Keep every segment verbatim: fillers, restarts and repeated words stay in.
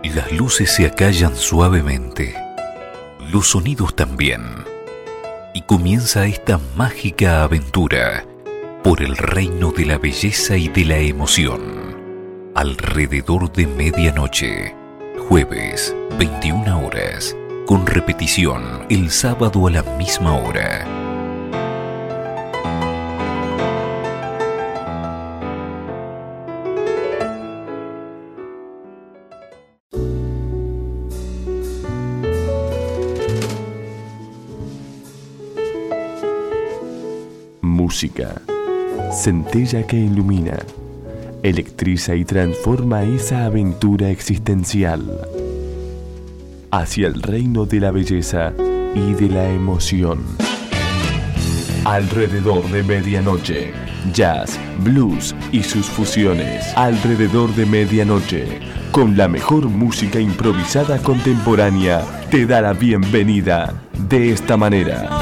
Las luces se acallan suavemente, los sonidos también, y comienza esta mágica aventura por el reino de la belleza y de la emoción. Alrededor de medianoche, jueves, veintiuna horas, con repetición el sábado a la misma hora. Música, centella que ilumina, electriza y transforma esa aventura existencial hacia el reino de la belleza y de la emoción. Alrededor de medianoche, jazz, blues y sus fusiones. Alrededor de medianoche, con la mejor música improvisada contemporánea, te da la bienvenida de esta manera.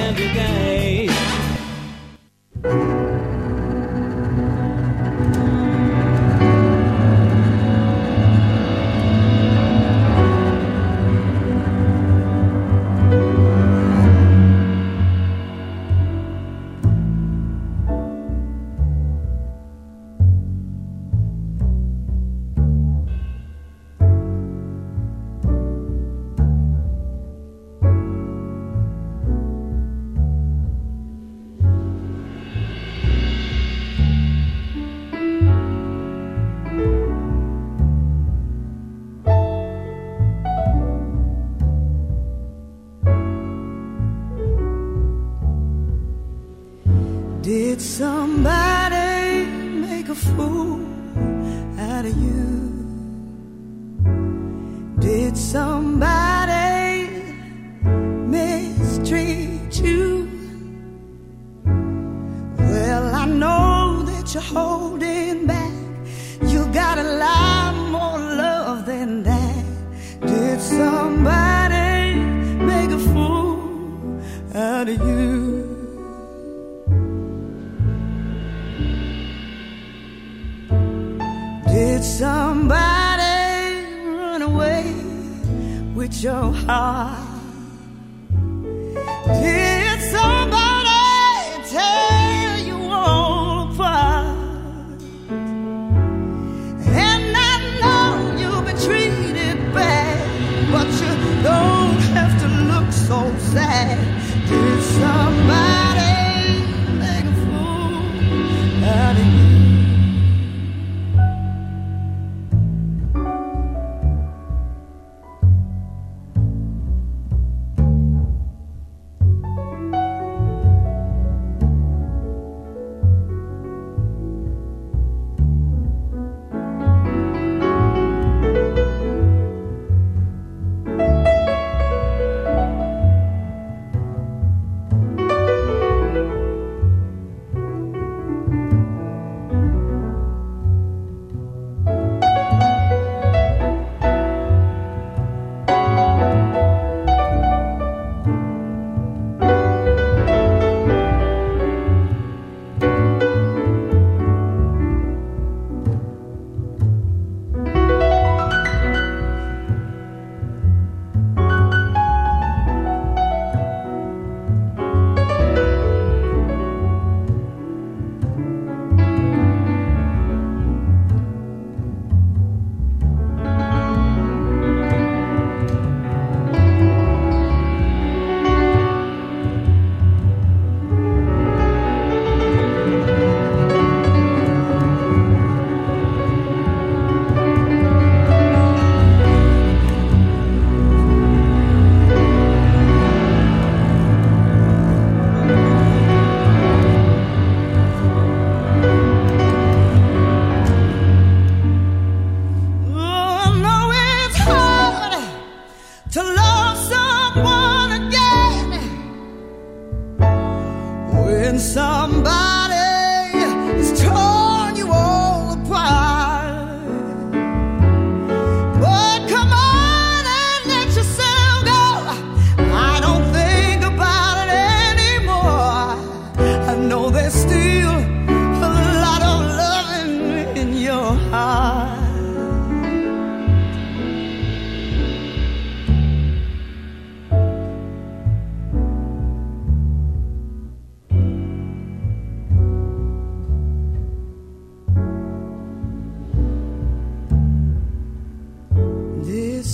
Did somebody make a fool out of you? Did somebody mistreat you? Well, I know that you're holding back. You got a lot more love than that. Did somebody make a fool out of you? Did somebody run away with your heart? Did somebody tear you all apart? And I know you've been treated bad, but you don't have to look so sad. Did somebody make a fool out of you?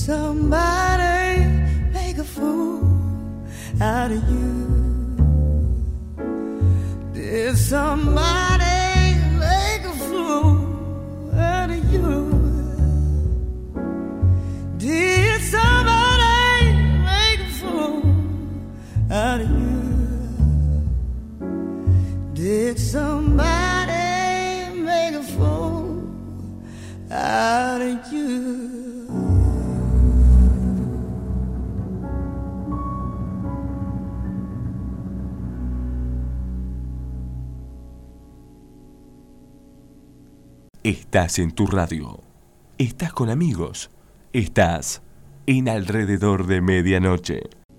somebody make a fool out of you? Did somebody make a fool out of you? Did somebody make a fool out of you? Did somebody make a fool out of you? Estás en tu radio. Estás con amigos. Estás en Alrededor de Medianoche.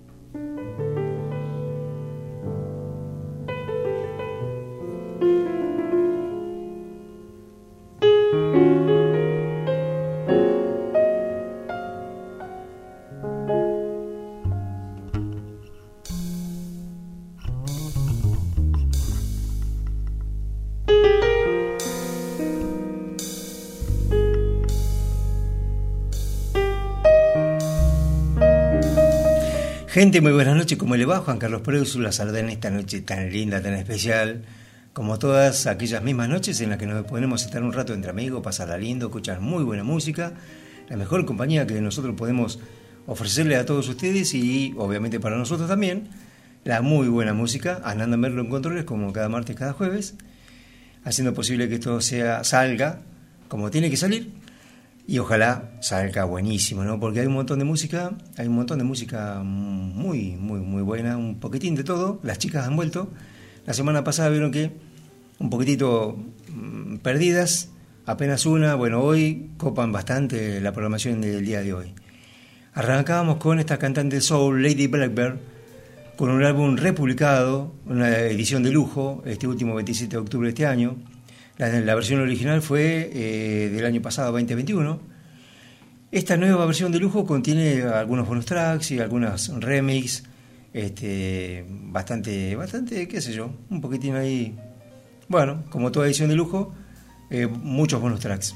Gente, muy buenas noches, ¿cómo le va? Juan Carlos Preuso la saluda en esta noche tan linda, tan especial, como todas aquellas mismas noches en las que nos podemos estar un rato entre amigos, pasarla lindo, escuchar muy buena música, la mejor compañía que nosotros podemos ofrecerle a todos ustedes y obviamente para nosotros también, la muy buena música, Ananda Merlo en controles como cada martes, cada jueves, haciendo posible que esto sea, salga como tiene que salir. Y ojalá salga buenísimo, ¿no? Porque hay un montón de música, hay un montón de música muy, muy, muy buena, un poquitín de todo. Las chicas han vuelto. La semana pasada vieron que un poquitito mmm, perdidas, apenas una. Bueno, hoy copan bastante la programación del día de hoy. Arrancábamos con esta cantante soul, Lady Blackbird, con un álbum republicado, una edición de lujo, este último veintisiete de octubre de este año. La, la versión original fue eh, del año pasado, veinte veintiuno. Esta nueva versión de lujo contiene algunos bonus tracks y algunas remix, este, bastante, bastante, qué sé yo, un poquitín ahí, bueno, como toda edición de lujo, eh, muchos bonus tracks.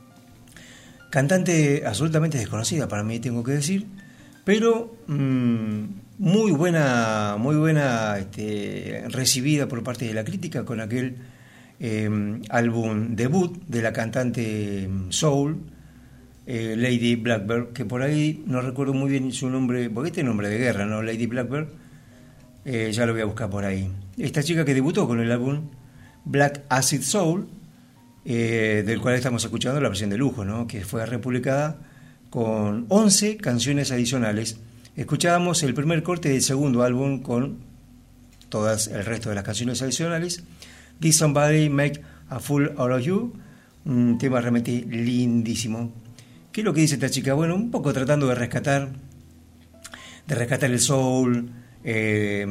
Cantante absolutamente desconocida para mí, tengo que decir, pero mmm, muy buena, muy buena este, recibida por parte de la crítica con aquel Eh, álbum debut de la cantante soul eh, Lady Blackbird, que por ahí no recuerdo muy bien su nombre, porque este es nombre de guerra, ¿no? Lady Blackbird, eh, ya lo voy a buscar por ahí. Esta chica que debutó con el álbum Black Acid Soul, eh, del cual estamos escuchando la versión de lujo, ¿no? Que fue republicada con once canciones adicionales. Escuchábamos el primer corte del segundo álbum con todas el resto de las canciones adicionales. Did Somebody Make a Fool Out of You, un tema realmente lindísimo. ¿Qué es lo que dice esta chica? Bueno, un poco tratando de rescatar, de rescatar el soul, eh,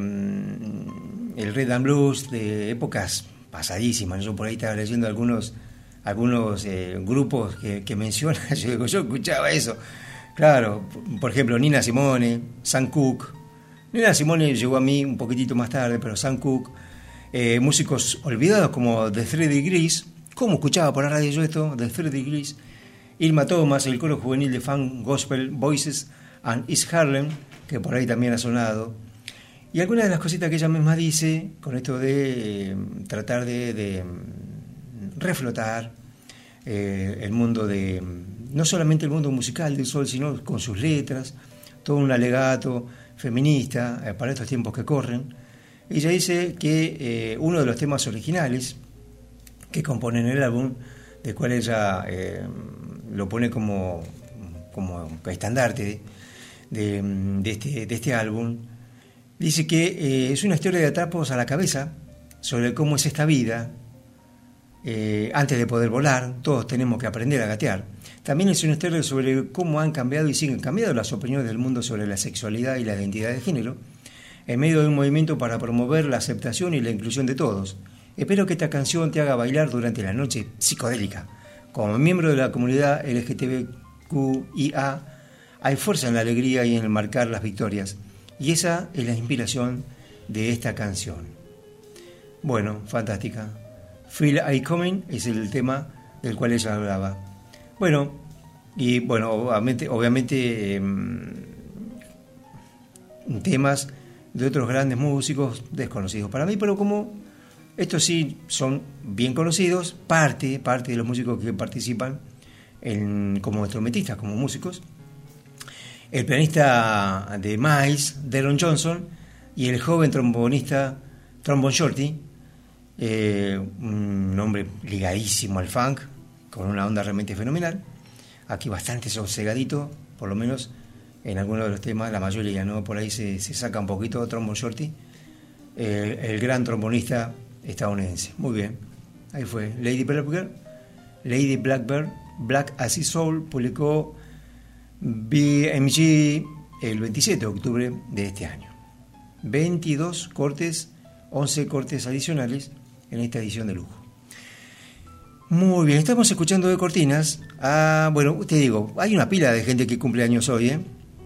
el rhythm and blues de épocas pasadísimas. Yo por ahí estaba leyendo algunos, algunos eh, grupos que, que menciona. Yo digo, yo escuchaba eso. Claro, por ejemplo, Nina Simone, Sam Cooke. Nina Simone llegó a mí un poquitito más tarde, pero Sam Cooke. Eh, músicos olvidados como The Three Degrees, ¿cómo escuchaba por la radio yo esto? The Three Degrees, Irma Thomas, el coro juvenil de Funk Gospel Voices and East Harlem, que por ahí también ha sonado, y algunas de las cositas que ella misma dice con esto de eh, tratar de, de reflotar eh, el mundo de, no solamente el mundo musical del soul, sino con sus letras, todo un alegato feminista eh, para estos tiempos que corren. Ella dice que eh, uno de los temas originales que componen el álbum, del cual ella eh, lo pone como, como estandarte de, de, este, de este álbum, dice que eh, es una historia de atrapos a la cabeza sobre cómo es esta vida. Eh, antes de poder volar, todos tenemos que aprender a gatear. También es una historia sobre cómo han cambiado y siguen cambiando las opiniones del mundo sobre la sexualidad y la identidad de género, en medio de un movimiento para promover la aceptación y la inclusión de todos. Espero que esta canción te haga bailar durante la noche psicodélica. Como miembro de la comunidad L G T B Q I A, hay fuerza en la alegría y en el marcar las victorias. Y esa es la inspiración de esta canción. Bueno, fantástica. Feel I Coming es el tema del cual ella hablaba. Bueno, Y bueno, obviamente, obviamente eh, temas de otros grandes músicos desconocidos para mí, pero como estos sí son bien conocidos, parte, parte de los músicos que participan en, como instrumentistas, como músicos, el pianista de Miles, Deron Johnson, y el joven trombonista Trombone Shorty, eh, un hombre ligadísimo al funk, con una onda realmente fenomenal, aquí bastante sosegadito, por lo menos en algunos de los temas, la mayoría, ¿no? Por ahí se, se saca un poquito Trombone Shorty, eh, el gran trombonista estadounidense. Muy bien, ahí fue Lady Blackbird. Lady Blackbird, Black Acid Soul, publicó B M G el veintisiete de octubre de este año. veintidós cortes, once cortes adicionales en esta edición de lujo. Muy bien, estamos escuchando de cortinas. Ah, bueno, te digo, hay una pila de gente que cumple años hoy, ¿eh?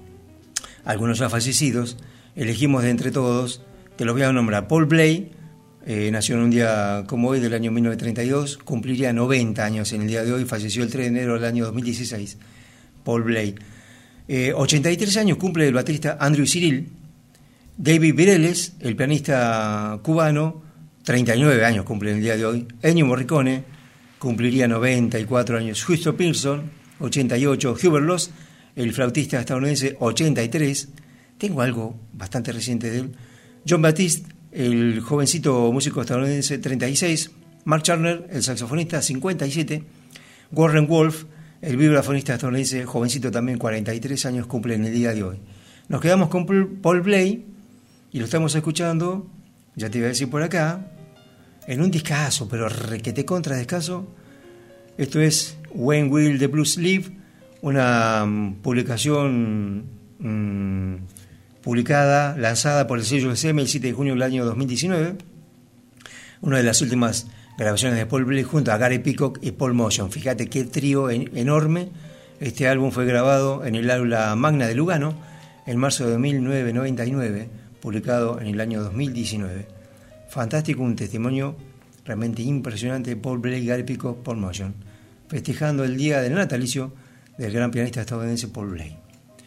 Algunos ya fallecidos. Elegimos de entre todos, te los voy a nombrar. Paul Bley, eh, nació en un día como hoy del año mil novecientos treinta y dos, cumpliría noventa años en el día de hoy, falleció el tres de enero del año dos mil dieciséis. Paul Bley. Eh, ochenta y tres años cumple el baterista Andrew Cyril. David Vireles, el pianista cubano, treinta y nueve años cumple en el día de hoy. Ennio Morricone cumpliría noventa y cuatro años. Houston Pearson, ochenta y ocho. Hubert Laws, el flautista estadounidense, ochenta y tres. Tengo algo bastante reciente de él. John Baptiste, el jovencito músico estadounidense, treinta y seis. Mark Turner, el saxofonista, cincuenta y siete. Warren Wolf, el vibrafonista estadounidense, jovencito también, cuarenta y tres años, cumple en el día de hoy. Nos quedamos con Paul Bley y lo estamos escuchando, ya te iba a decir por acá, en un discazo, pero requete contra descaso. Esto es When Will the Blues Live, una um, publicación um, publicada, lanzada por el sello S M el siete de junio del año dos mil diecinueve, una de las últimas grabaciones de Paul Bley junto a Gary Peacock y Paul Motion. Fíjate qué trío en, enorme. Este álbum fue grabado en el aula magna de Lugano en marzo de mil novecientos noventa y nueve, publicado en el año dos mil diecinueve. Fantástico, un testimonio realmente impresionante de Paul Bley, Gary Peacock, Paul Motion, festejando el día del natalicio del gran pianista estadounidense Paul Bley.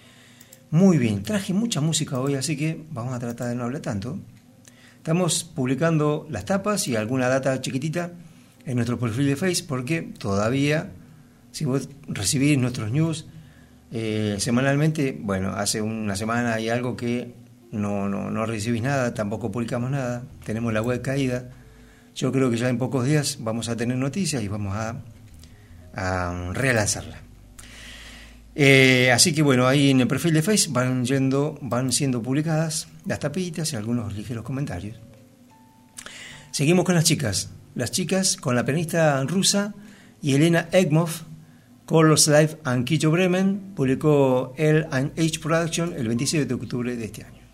Muy bien, traje mucha música hoy, así que vamos a tratar de no hablar tanto. Estamos publicando las tapas y alguna data chiquitita en nuestro perfil de Face, porque todavía, si vos recibís nuestros news eh, semanalmente, bueno, hace una semana y algo que no, no, no recibís nada, tampoco publicamos nada, tenemos la web caída. Yo creo que ya en pocos días vamos a tener noticias y vamos a, a relanzarla. Eh, así que bueno, ahí en el perfil de Face van yendo, van siendo publicadas las tapitas y algunos ligeros comentarios. Seguimos con las chicas. Las chicas con la pianista rusa y Elena Egmov, Colors Live and Kicho Bremen, publicó L and H Production el veintisiete de octubre de este año.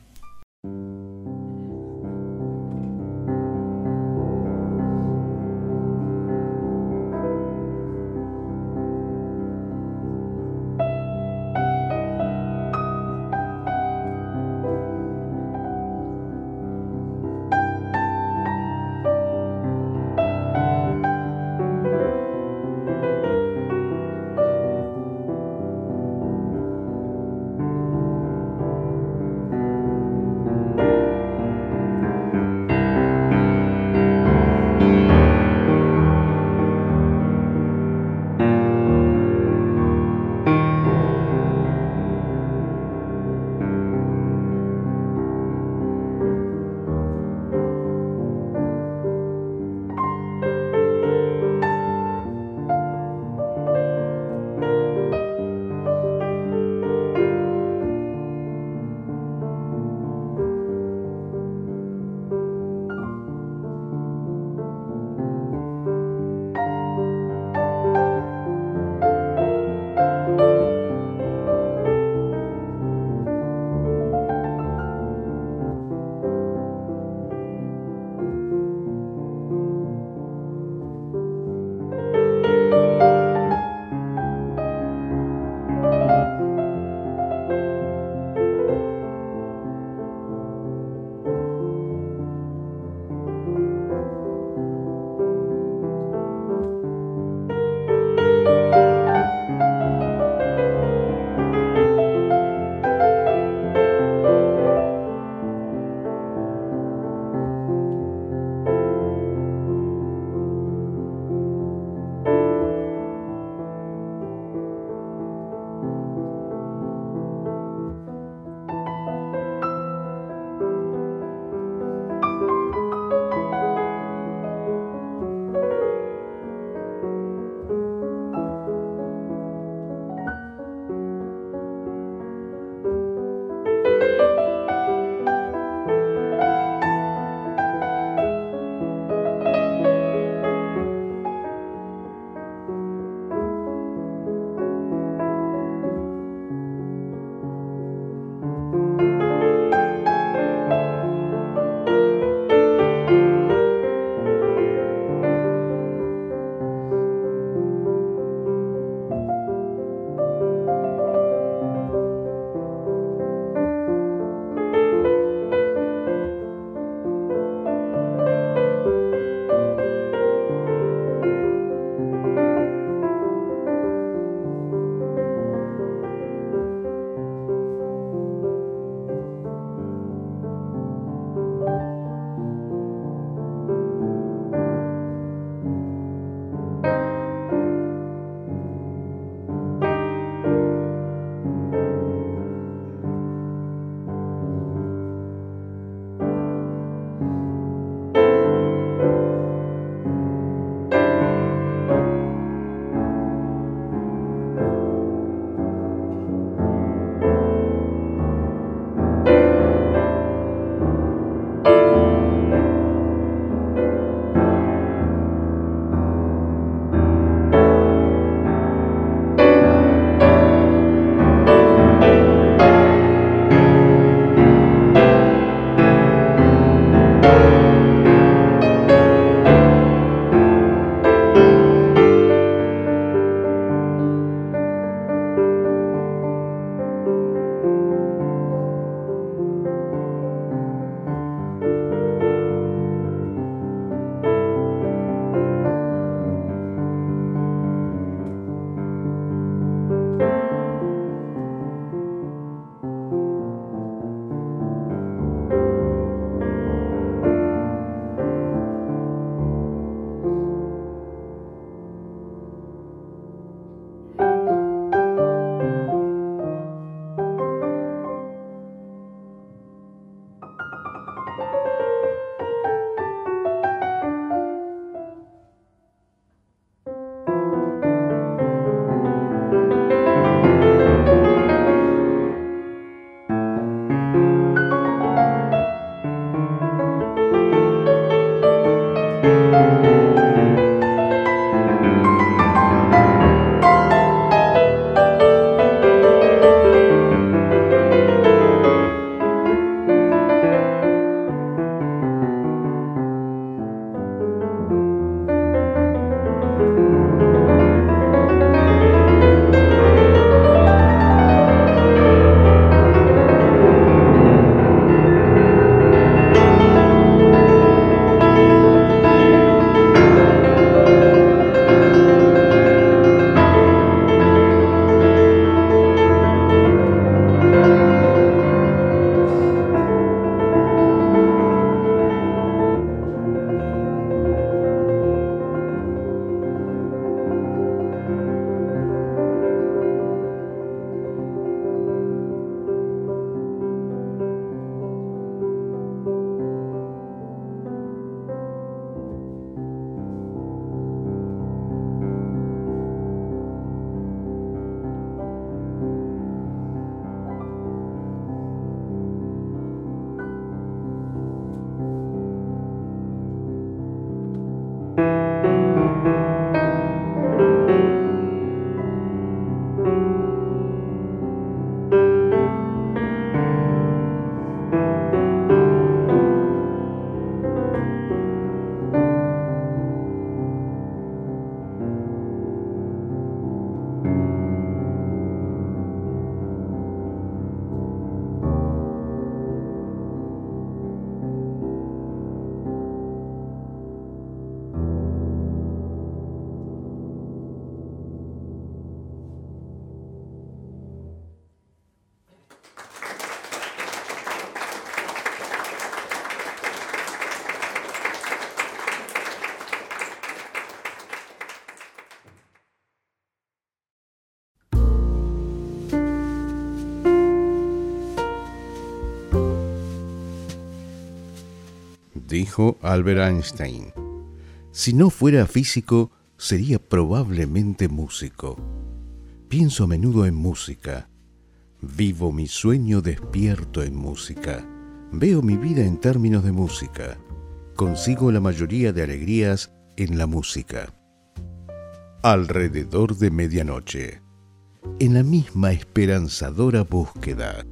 Dijo Albert Einstein: si no fuera físico, sería probablemente músico. Pienso a menudo en música. Vivo mi sueño despierto en música. Veo mi vida en términos de música. Consigo la mayoría de alegrías en la música. Alrededor de medianoche. En la misma esperanzadora búsqueda.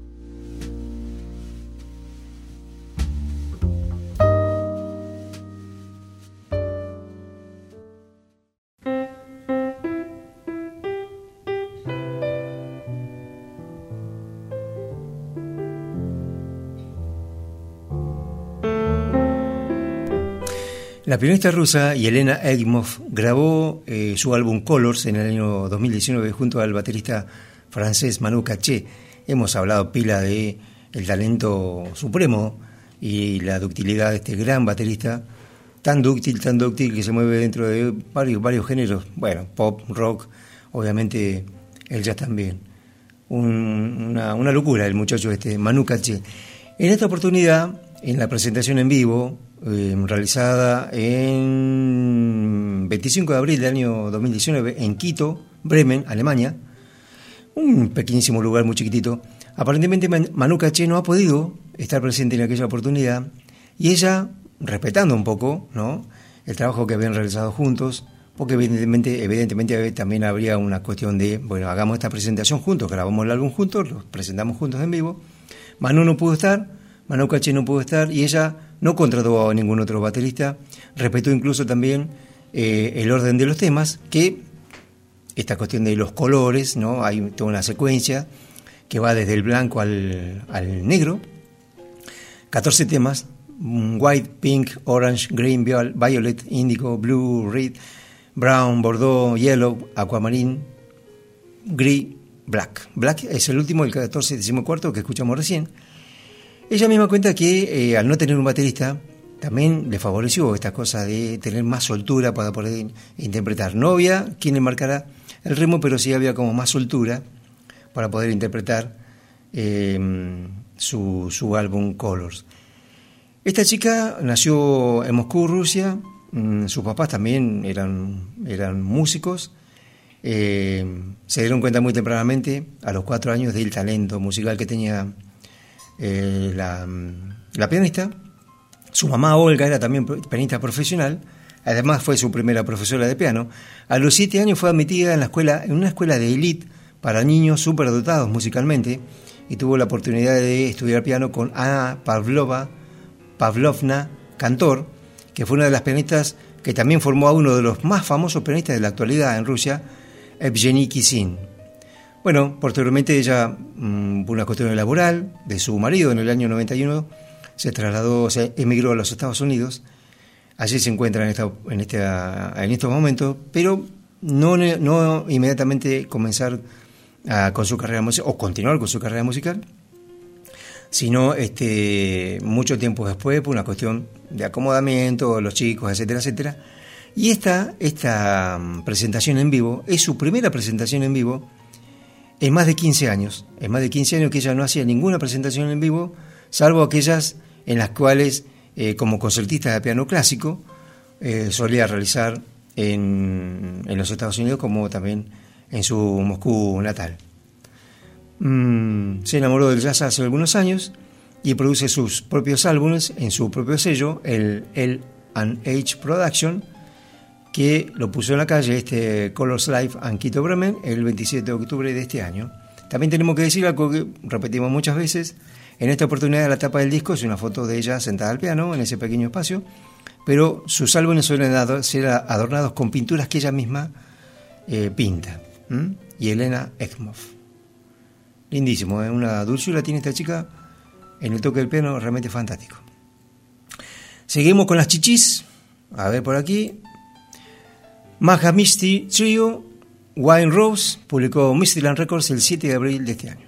La pianista rusa Yelena Ekimov grabó eh, su álbum Colors en el año dos mil diecinueve junto al baterista francés Manu Katché. Hemos hablado pila de el talento supremo y la ductilidad de este gran baterista, tan dúctil, tan dúctil que se mueve dentro de varios, varios géneros, bueno, pop, rock, obviamente el jazz también. Un, una, una locura el muchacho este, Manu Katché. En esta oportunidad, en la presentación en vivo, Eh, realizada en veinticinco de abril del año dos mil diecinueve en Quito, Bremen, Alemania, un pequeñísimo lugar muy chiquitito. Aparentemente Manu Katché no ha podido estar presente en aquella oportunidad y ella, respetando un poco, ¿no?, el trabajo que habían realizado juntos, porque evidentemente, evidentemente también habría una cuestión de, bueno, hagamos esta presentación juntos, grabamos el álbum juntos, lo presentamos juntos en vivo. Manu no pudo estar, Manu Katché no pudo estar y ella no contrató a ningún otro baterista, respetó incluso también eh, el orden de los temas, que esta cuestión de los colores, ¿no?, hay toda una secuencia que va desde el blanco al, al negro, catorce temas, white, pink, orange, green, violet, indigo, blue, red, brown, bordeaux, yellow, aquamarine, gris, black. Black es el último, el catorce, decimocuarto que escuchamos recién. Ella misma cuenta que eh, al no tener un baterista también le favoreció esta cosa de tener más soltura para poder interpretar. No había quien le marcara el ritmo, pero sí había como más soltura para poder interpretar eh, su, su álbum Colors. Esta chica nació en Moscú, Rusia. Mm, sus papás también eran, eran músicos. Eh, se dieron cuenta muy tempranamente, a los cuatro años, del talento musical que tenía Eh, la, la pianista. Su mamá Olga era también pianista profesional, además fue su primera profesora de piano. A los siete años fue admitida en la escuela, en una escuela de élite para niños superdotados musicalmente, y tuvo la oportunidad de estudiar piano con Anna Pavlova, Pavlovna Kantor, que fue una de las pianistas que también formó a uno de los más famosos pianistas de la actualidad en Rusia, Evgeny Kissin. Bueno, posteriormente ella, mmm, por una cuestión laboral de su marido en el año noventa y uno, se trasladó, se emigró a los Estados Unidos. Allí se encuentra en, esta, en, esta, en estos momentos, pero no, no inmediatamente comenzar a, con su carrera musical, o continuar con su carrera musical, sino este, mucho tiempo después, por una cuestión de acomodamiento, los chicos, etcétera, etcétera. Y esta, esta presentación en vivo es su primera presentación en vivo en más de quince años, en más de quince años que ella no hacía ninguna presentación en vivo, salvo aquellas en las cuales, eh, como concertista de piano clásico, eh, solía realizar en, en los Estados Unidos, como también en su Moscú natal. Mm, se enamoró del jazz hace algunos años y produce sus propios álbumes en su propio sello, el L and H Production, que lo puso en la calle, este Colors Live en Quito, Bremen, el veintisiete de octubre de este año. También tenemos que decir algo que repetimos muchas veces: en esta oportunidad la tapa del disco es una foto de ella sentada al piano en ese pequeño espacio, pero sus álbumes suelen ser adornados con pinturas que ella misma eh, pinta. ¿Mm? Y Yelena Ekimov. Lindísimo, ¿eh? Una dulzura tiene esta chica en el toque del piano, realmente fantástico. Seguimos con las chichis. A ver por aquí. Maha Misty Trio, Wine Rose, publicó Mysteryland Records el siete de abril de este año.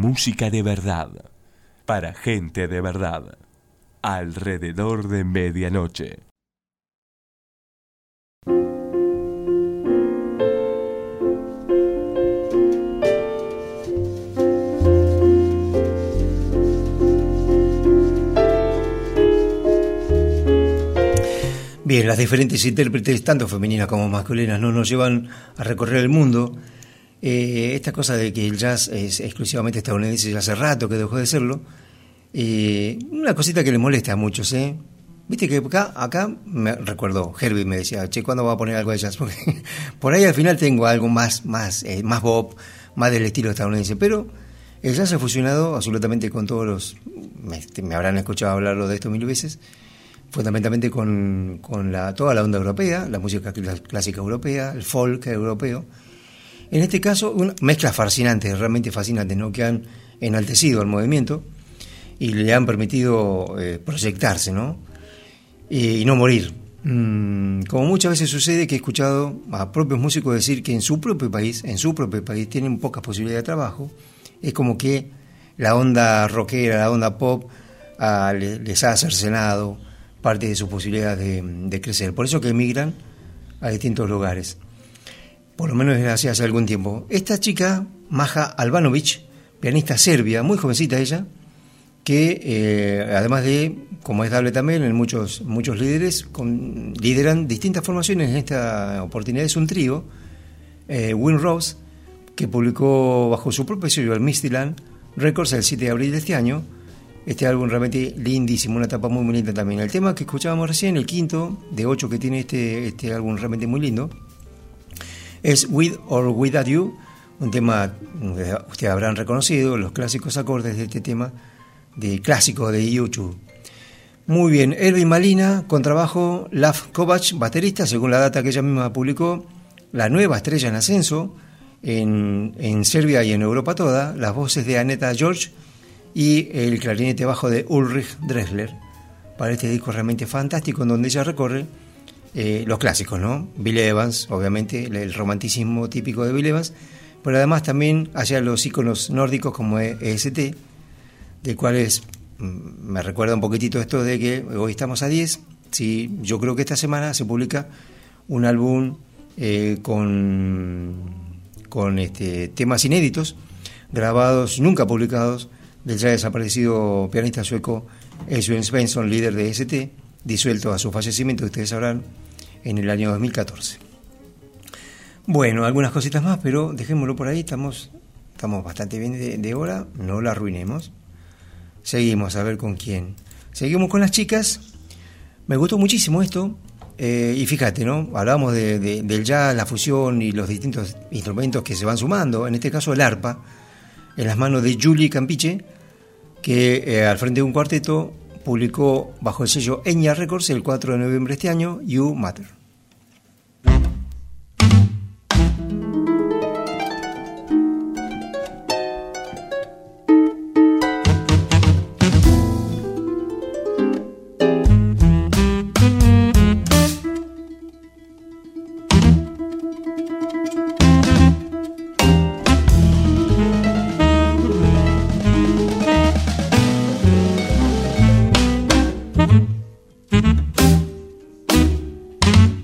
música de verdad, para gente de verdad, alrededor de medianoche. Bien, las diferentes intérpretes, tanto femeninas como masculinas, no nos llevan a recorrer el mundo. Eh, esta cosa de que el jazz es exclusivamente estadounidense ya hace rato que dejó de serlo. Eh, una cosita que le molesta a muchos, ¿eh? Viste que acá, acá me recuerdo, Herbie me decía, che, ¿cuándo va a poner algo de jazz? Porque por ahí al final tengo algo más, más, eh, más pop, más del estilo estadounidense, pero el jazz ha fusionado absolutamente con todos los, me, me habrán escuchado hablarlo de esto mil veces, fundamentalmente con, con la, toda la onda europea, la música clásica europea, el folk europeo. En este caso, una mezcla fascinante, realmente fascinante, ¿no? Que han enaltecido al movimiento y le han permitido eh, proyectarse, ¿no? Y, y no morir. Mm, como muchas veces sucede, que he escuchado a propios músicos decir que en su propio país, en su propio país tienen pocas posibilidades de trabajo. Es como que la onda rockera, la onda pop ah, les, les ha cercenado parte de sus posibilidades de, de crecer. Por eso que emigran a distintos lugares. Por lo menos desde hace algún tiempo. Esta chica, Maja Albanović, pianista serbia, muy jovencita ella, que eh, además de, como es dable también en muchos, muchos líderes, con, lideran distintas formaciones. En esta oportunidad es un trío, eh, Wind Rose, que publicó bajo su propio sello, el Mistyland Records, el siete de abril de este año. Este álbum realmente lindísimo, una etapa muy, muy linda también. El tema que escuchábamos recién, el quinto de ocho que tiene este, este álbum realmente muy lindo, es With or Without You, un tema que ustedes habrán reconocido, los clásicos acordes de este tema, de clásico de U dos. Muy bien, Erwin Malina, contrabajo, Lav Kovac, baterista, según la data que ella misma publicó, la nueva estrella en ascenso en, en Serbia y en Europa toda, las voces de Aneta George y el clarinete bajo de Ulrich Drexler, para este disco realmente fantástico, en donde ella recorre eh, los clásicos, ¿no? Bill Evans, obviamente, el, el romanticismo típico de Bill Evans, pero además también hacia los íconos nórdicos como E S T, de cuales mm, me recuerda un poquitito esto de que hoy estamos a diez, sí, yo creo que esta semana se publica un álbum eh, con, con este, temas inéditos, grabados, nunca publicados, del ya desaparecido pianista sueco Esbjörn Svensson, líder de E S T, disuelto a su fallecimiento, ustedes sabrán, en el año dos mil catorce. Bueno, algunas cositas más, pero dejémoslo por ahí, estamos, estamos bastante bien de, de hora, no la arruinemos. Seguimos a ver con quién. Seguimos con las chicas. Me gustó muchísimo esto, eh, y fíjate, ¿no? Hablábamos de, de, del jazz, la fusión y los distintos instrumentos que se van sumando, en este caso el arpa, en las manos de Julie Campiche, que eh, al frente de un cuarteto publicó bajo el sello Enya Records el cuatro de noviembre de este año, You Matter. Mm-hmm.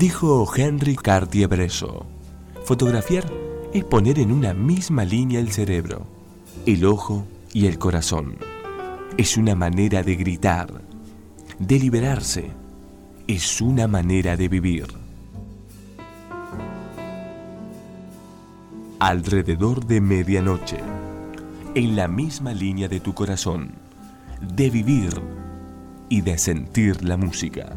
Dijo Henry Cartier-Bresson, fotografiar es poner en una misma línea el cerebro, el ojo y el corazón. Es una manera de gritar, de liberarse. Es una manera de vivir. Alrededor de medianoche, en la misma línea de tu corazón, de vivir y de sentir la música.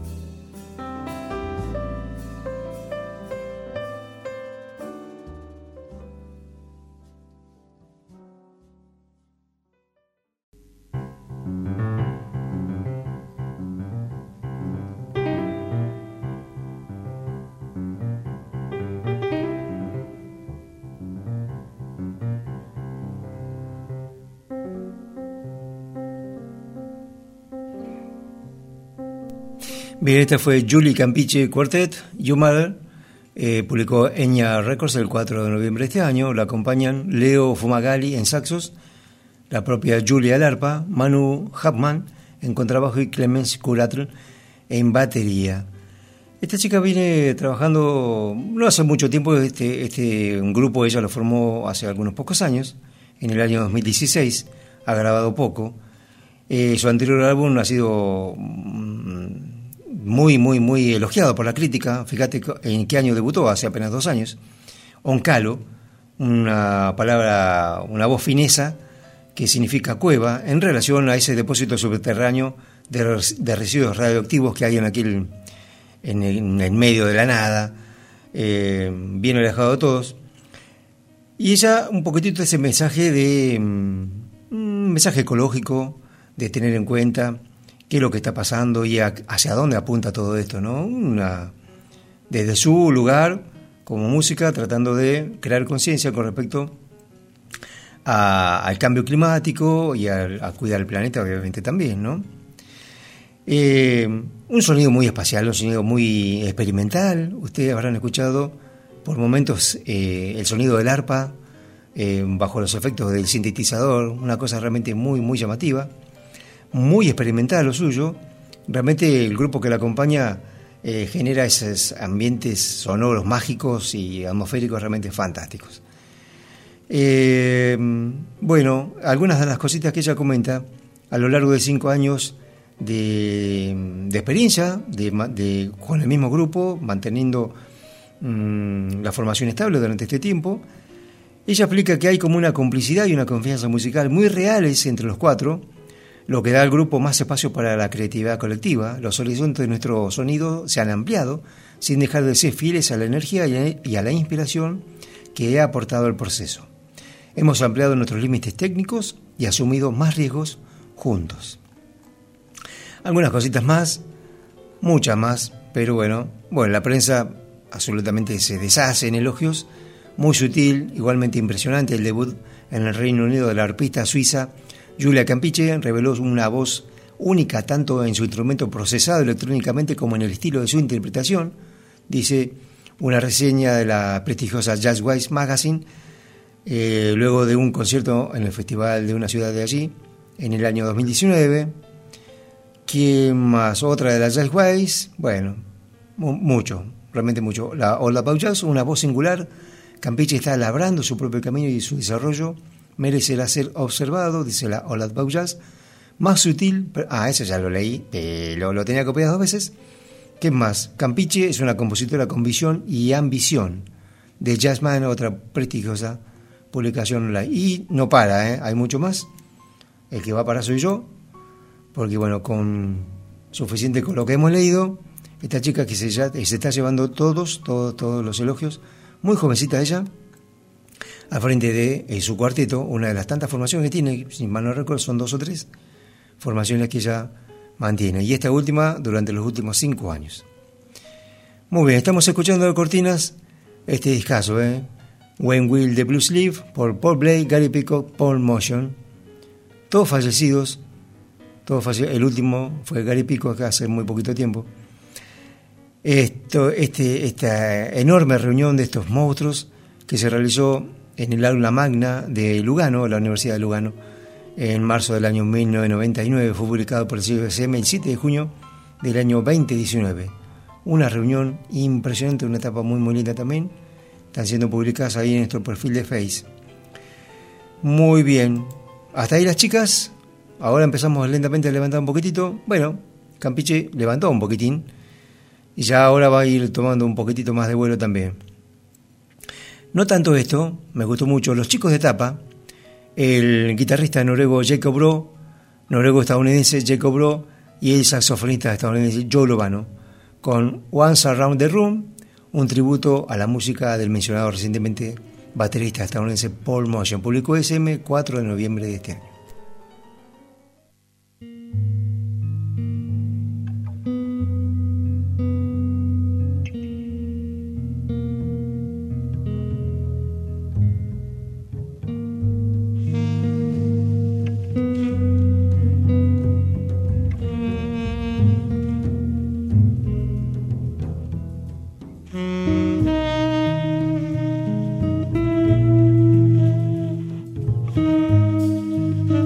Bien, esta fue Julie Campiche Quartet, You Matter, eh, publicó Enya Records el cuatro de noviembre de este año. La acompañan Leo Fumagalli en saxos, la propia Julia al arpa, Manu Hapman en contrabajo y Clemens Curatl en batería. Esta chica viene trabajando no hace mucho tiempo, este, este un grupo ella lo formó hace algunos pocos años, en el año dos mil dieciséis, ha grabado poco. Eh, su anterior álbum ha sido mm, muy, muy, muy elogiado por la crítica. Fíjate en qué año debutó, hace apenas dos años. Oncalo, una palabra, una voz finesa que significa cueva, en relación a ese depósito subterráneo de, de residuos radioactivos que hay en aquel, en el, en el medio de la nada, eh, bien alejado de todos. Y ella, un poquitito ese mensaje de, un mensaje ecológico, de tener en cuenta qué es lo que está pasando y a, hacia dónde apunta todo esto, ¿no? Una, desde su lugar como música, tratando de crear conciencia con respecto a, al cambio climático y a, a cuidar el planeta, obviamente también, ¿no? Eh, un sonido muy espacial, un sonido muy experimental. Ustedes habrán escuchado por momentos eh, el sonido del arpa eh, bajo los efectos del sintetizador, una cosa realmente muy, muy llamativa. Muy experimental lo suyo. Realmente el grupo que la acompaña eh, genera esos ambientes sonoros mágicos y atmosféricos realmente fantásticos. Eh, bueno, algunas de las cositas que ella comenta a lo largo de cinco años de, de experiencia de, de, con el mismo grupo, manteniendo mmm, la formación estable durante este tiempo. Ella explica que hay como una complicidad y una confianza musical muy reales entre los cuatro, lo que da al grupo más espacio para la creatividad colectiva. Los horizontes de nuestro sonido se han ampliado, sin dejar de ser fieles a la energía y a la inspiración que ha aportado el proceso. Hemos ampliado nuestros límites técnicos y asumido más riesgos juntos. Algunas cositas más, muchas más, pero bueno, bueno, la prensa absolutamente se deshace en elogios. Muy sutil, igualmente impresionante el debut en el Reino Unido de la arpista suiza Julia Campiche. Reveló una voz única tanto en su instrumento procesado electrónicamente como en el estilo de su interpretación, dice una reseña de la prestigiosa Jazzwise Magazine, eh, luego de un concierto en el festival de una ciudad de allí, en el año dos mil diecinueve. ¿Quién más? Otra de las Jazzwise, bueno, mu- mucho, realmente mucho. La All About Jazz, una voz singular. Campiche está labrando su propio camino y su desarrollo merecerá ser observado, dice la All About Jazz. Más sutil, pero, ah, ese ya lo leí, eh, lo, lo tenía copiado dos veces. ¿Qué más? Campiche es una compositora con visión y ambición. De Jazzman, otra prestigiosa publicación online. Y no para, ¿eh? Hay mucho más. El que va a parar soy yo, porque bueno, con suficiente con lo que hemos leído, esta chica que se, ya, se está llevando todos, todos, todos los elogios. Muy jovencita ella, al frente de eh, su cuarteto, una de las tantas formaciones que tiene, sin mal no recuerdo, son dos o tres formaciones que ella mantiene, y esta última durante los últimos cinco años. Muy bien, estamos escuchando de cortinas este discazo, ¿eh? When Will the Blues Live, por Paul Bley, Gary Peacock, Paul Motion, todos fallecidos, todos falle- el último fue Gary Peacock hace muy poquito tiempo. Esto, este, esta enorme reunión de estos monstruos que se realizó en el aula magna de Lugano, la Universidad de Lugano, en marzo del año mil novecientos noventa y nueve, fue publicado por el C B C M el siete de junio del año veinte diecinueve. una reunión impresionante, una etapa muy muy linda también. Están siendo publicadas ahí en nuestro perfil de Face. Muy bien, hasta ahí las chicas. Ahora empezamos lentamente a levantar un poquitito. Bueno, Campeche levantó un poquitín y ya ahora va a ir tomando un poquitito más de vuelo también. No tanto esto, me gustó mucho los chicos de tapa, el guitarrista noruego Jacob Bro, noruego-estadounidense Jacob Bro, y el saxofonista estadounidense Joe Lovano, con Once Around the Room, un tributo a la música del mencionado recientemente baterista estadounidense Paul Motion. Publicó S M cuatro de noviembre de este año. Thank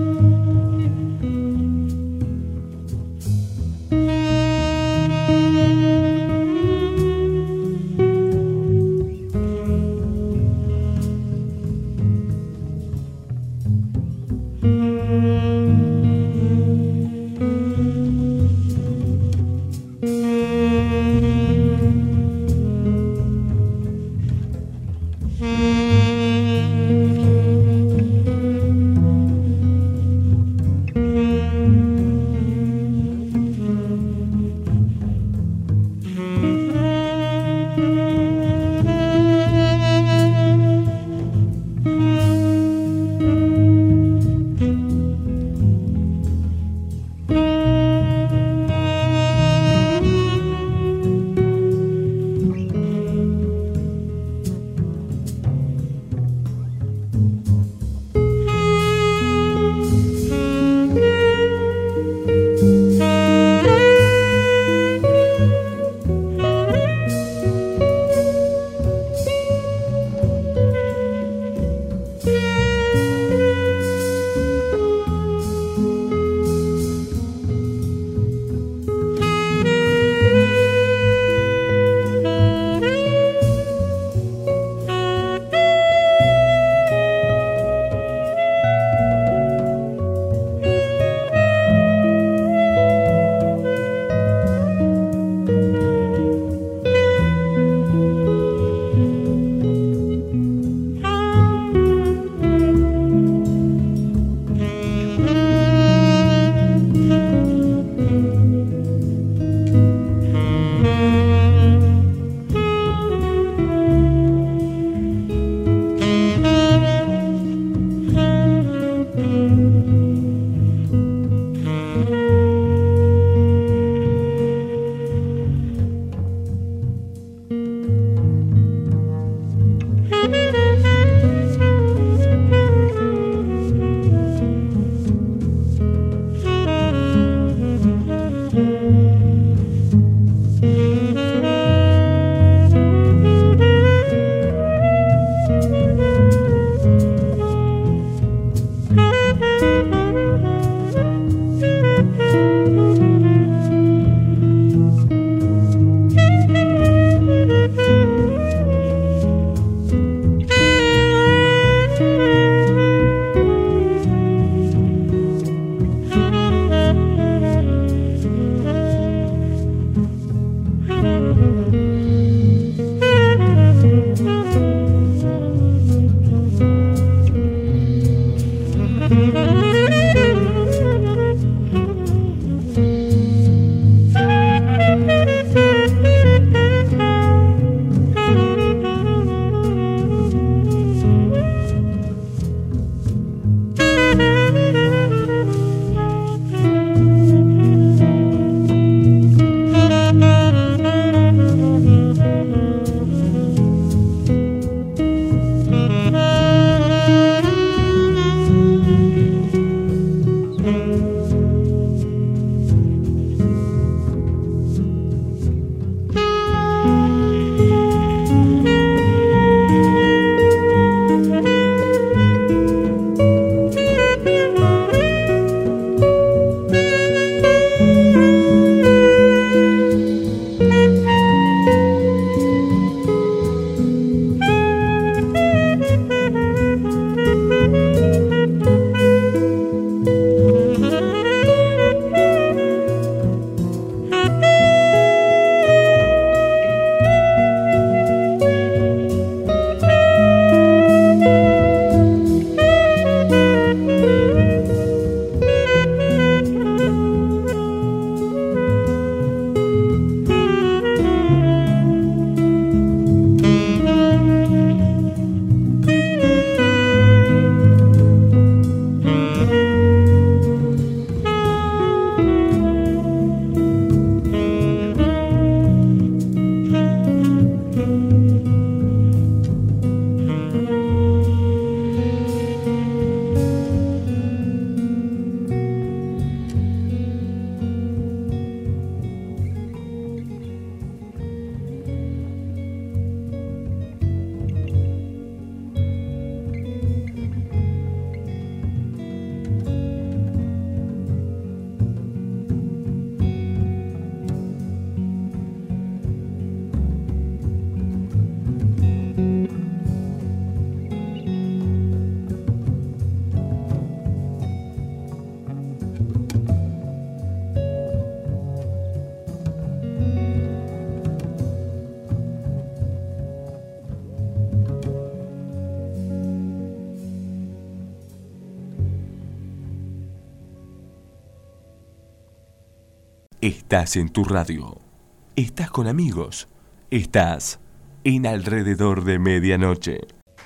Estás en tu radio. Estás con amigos. Estás en Alrededor de Medianoche.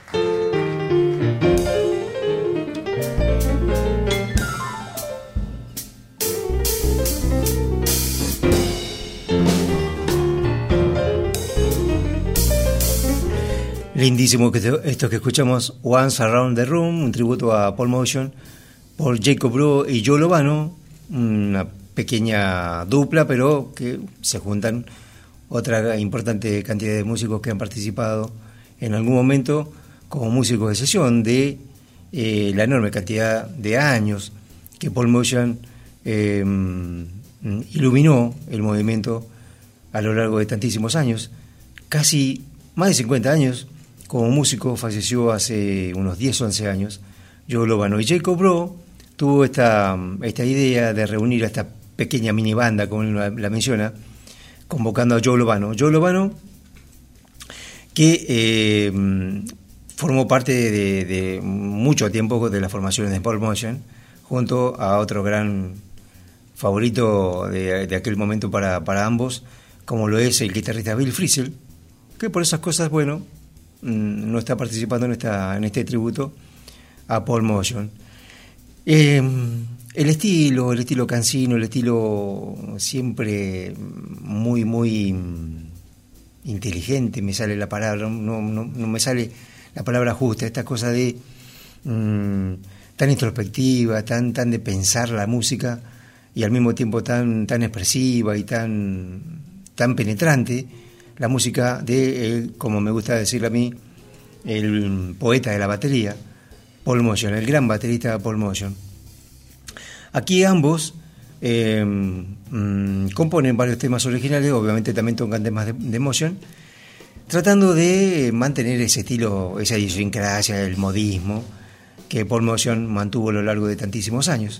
Lindísimo que esto que escuchamos, Once Around the Room, un tributo a Paul Motion por Jacob Bro y Joe Lovano, una pequeña dupla, pero que se juntan otra importante cantidad de músicos que han participado en algún momento como músicos de sesión de eh, la enorme cantidad de años que Paul Motion eh, iluminó el movimiento a lo largo de tantísimos años, casi más de cincuenta años. Como músico falleció hace unos diez o once años Joe Lovano, y Jacob Bro tuvo esta, esta idea de reunir a esta pequeña mini banda, como él la, la menciona, convocando a Joe Lovano. Joe Lovano, que eh, formó parte de, de mucho tiempo de las formaciones de Paul Motion, junto a otro gran favorito de, de aquel momento para, para ambos, como lo es el guitarrista Bill Frisell, que por esas cosas, bueno, no está participando en esta en este tributo a Paul Motion. Eh, el estilo, el estilo cansino, el estilo siempre muy, muy inteligente, me sale la palabra, no, no, no me sale la palabra justa, esta cosa de mmm, tan introspectiva, tan, tan de pensar la música y al mismo tiempo tan, tan expresiva y tan, tan penetrante. La música de, el, como me gusta decirle a mí, el poeta de la batería, Paul Motion, el gran baterista Paul Motion. Aquí ambos eh, mmm, componen varios temas originales, obviamente también tocan temas de, de Motion, tratando de mantener ese estilo, esa idiosincrasia, el modismo que Paul Motion mantuvo a lo largo de tantísimos años.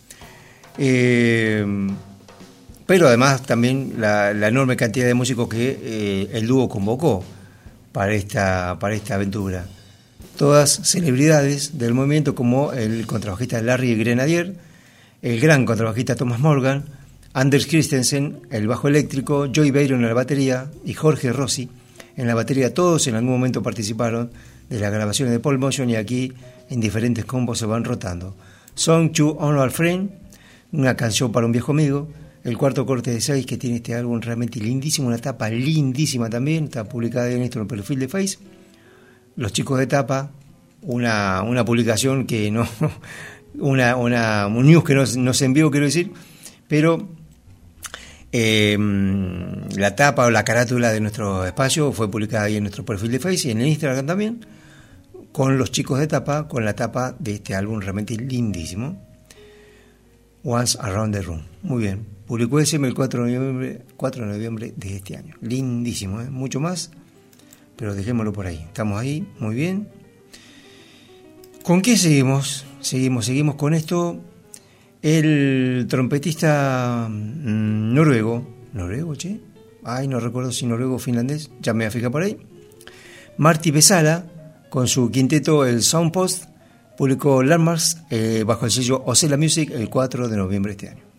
Eh, Pero además también la, la enorme cantidad de músicos que eh, el dúo convocó para esta, para esta aventura. Todas celebridades del movimiento, como el contrabajista Larry Grenadier, el gran contrabajista Thomas Morgan, Anders Christensen, el bajo eléctrico, Joey Byron en la batería y Jorge Rossi en la batería. Todos en algún momento participaron de las grabaciones de Paul Motion, y aquí en diferentes combos se van rotando. Song to Honor a Friend, una canción para un viejo amigo. El cuarto corte de seis, que tiene este álbum realmente lindísimo, una tapa lindísima también, está publicada en esto en el perfil de Face. Los chicos de tapa, una, una publicación que no, una, una un news que no, no se envió, quiero decir, pero eh, la tapa o la carátula de nuestro espacio fue publicada ahí en nuestro perfil de Face y en el Instagram también, con los chicos de tapa, con la tapa de este álbum realmente lindísimo, Once Around the Room. Muy bien. Publicó ese el cuatro de noviembre, cuatro de noviembre de este año. Lindísimo, ¿eh? Mucho más, pero dejémoslo por ahí. Estamos ahí, muy bien. ¿Con qué seguimos? Seguimos, seguimos con esto. El trompetista mmm, noruego, noruego, che, ay, no recuerdo si noruego o finlandés, ya me voy a fijar por ahí. Martti Vesala, con su quinteto, el Soundpost, publicó Landmarks eh, bajo el sello Osella Music el cuatro de noviembre de este año.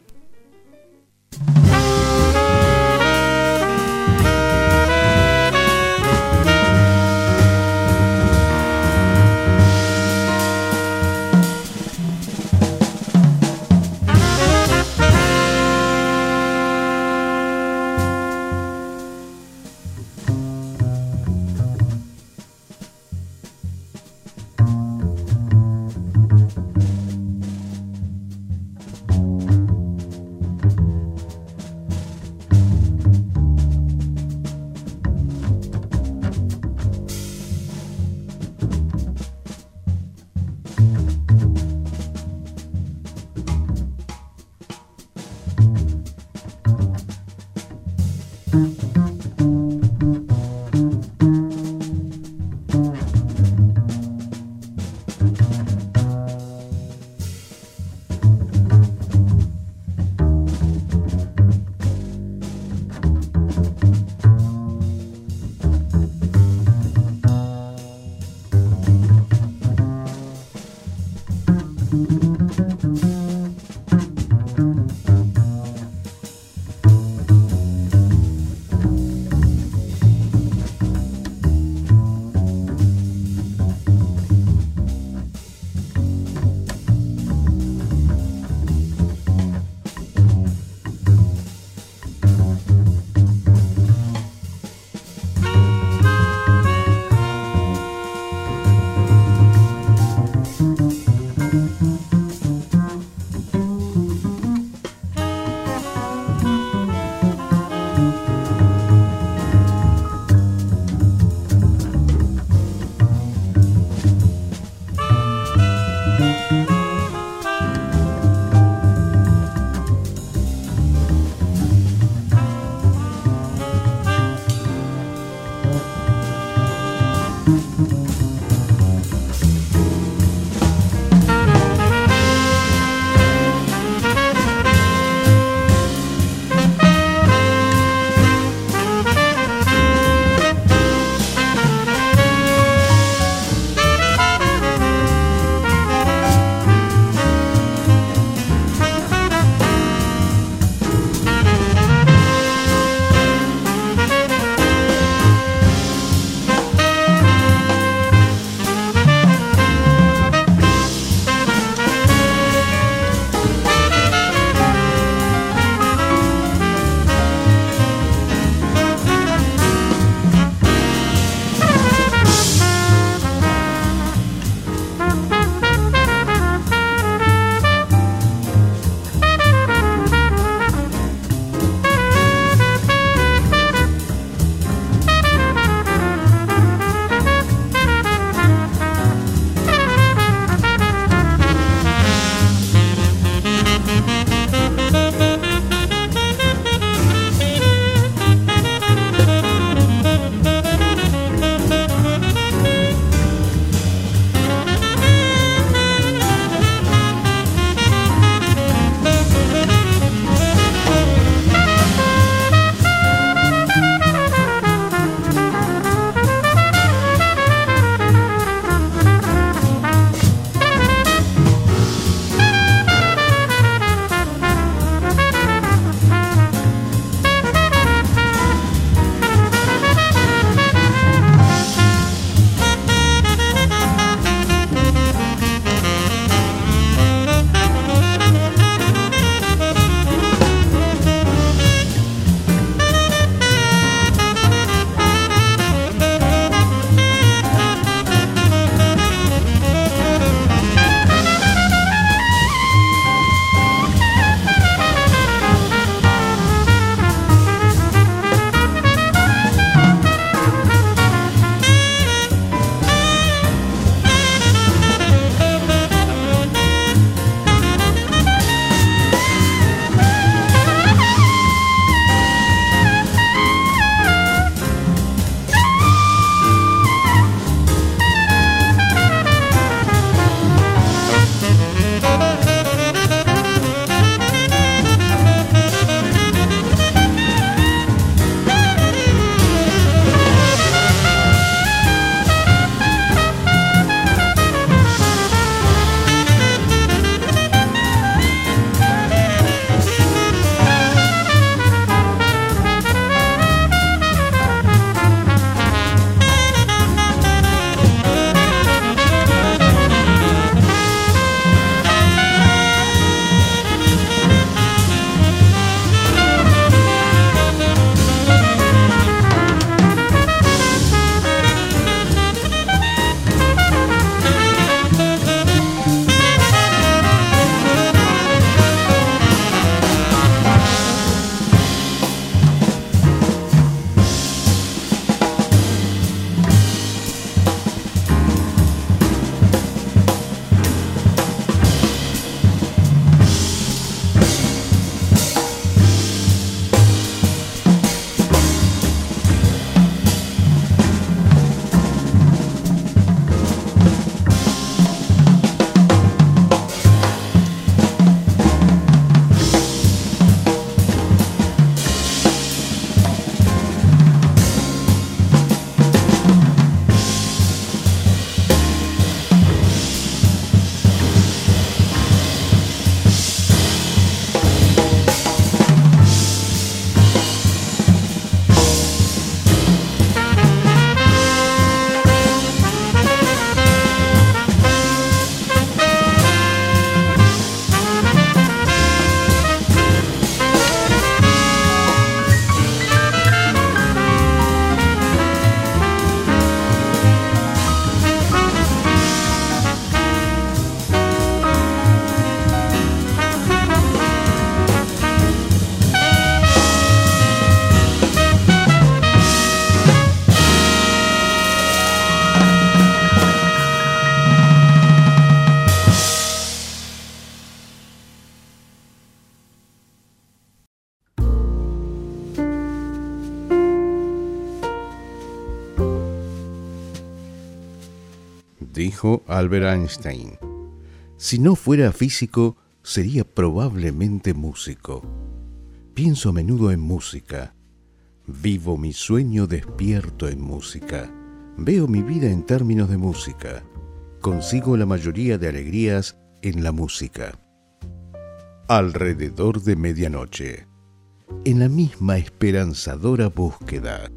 dijo Albert Einstein. Si no fuera físico, sería probablemente músico. Pienso a menudo en música. Vivo mi sueño despierto en música. Veo mi vida en términos de música. Consigo la mayoría de alegrías en la música. Alrededor de medianoche. En la misma esperanzadora búsqueda.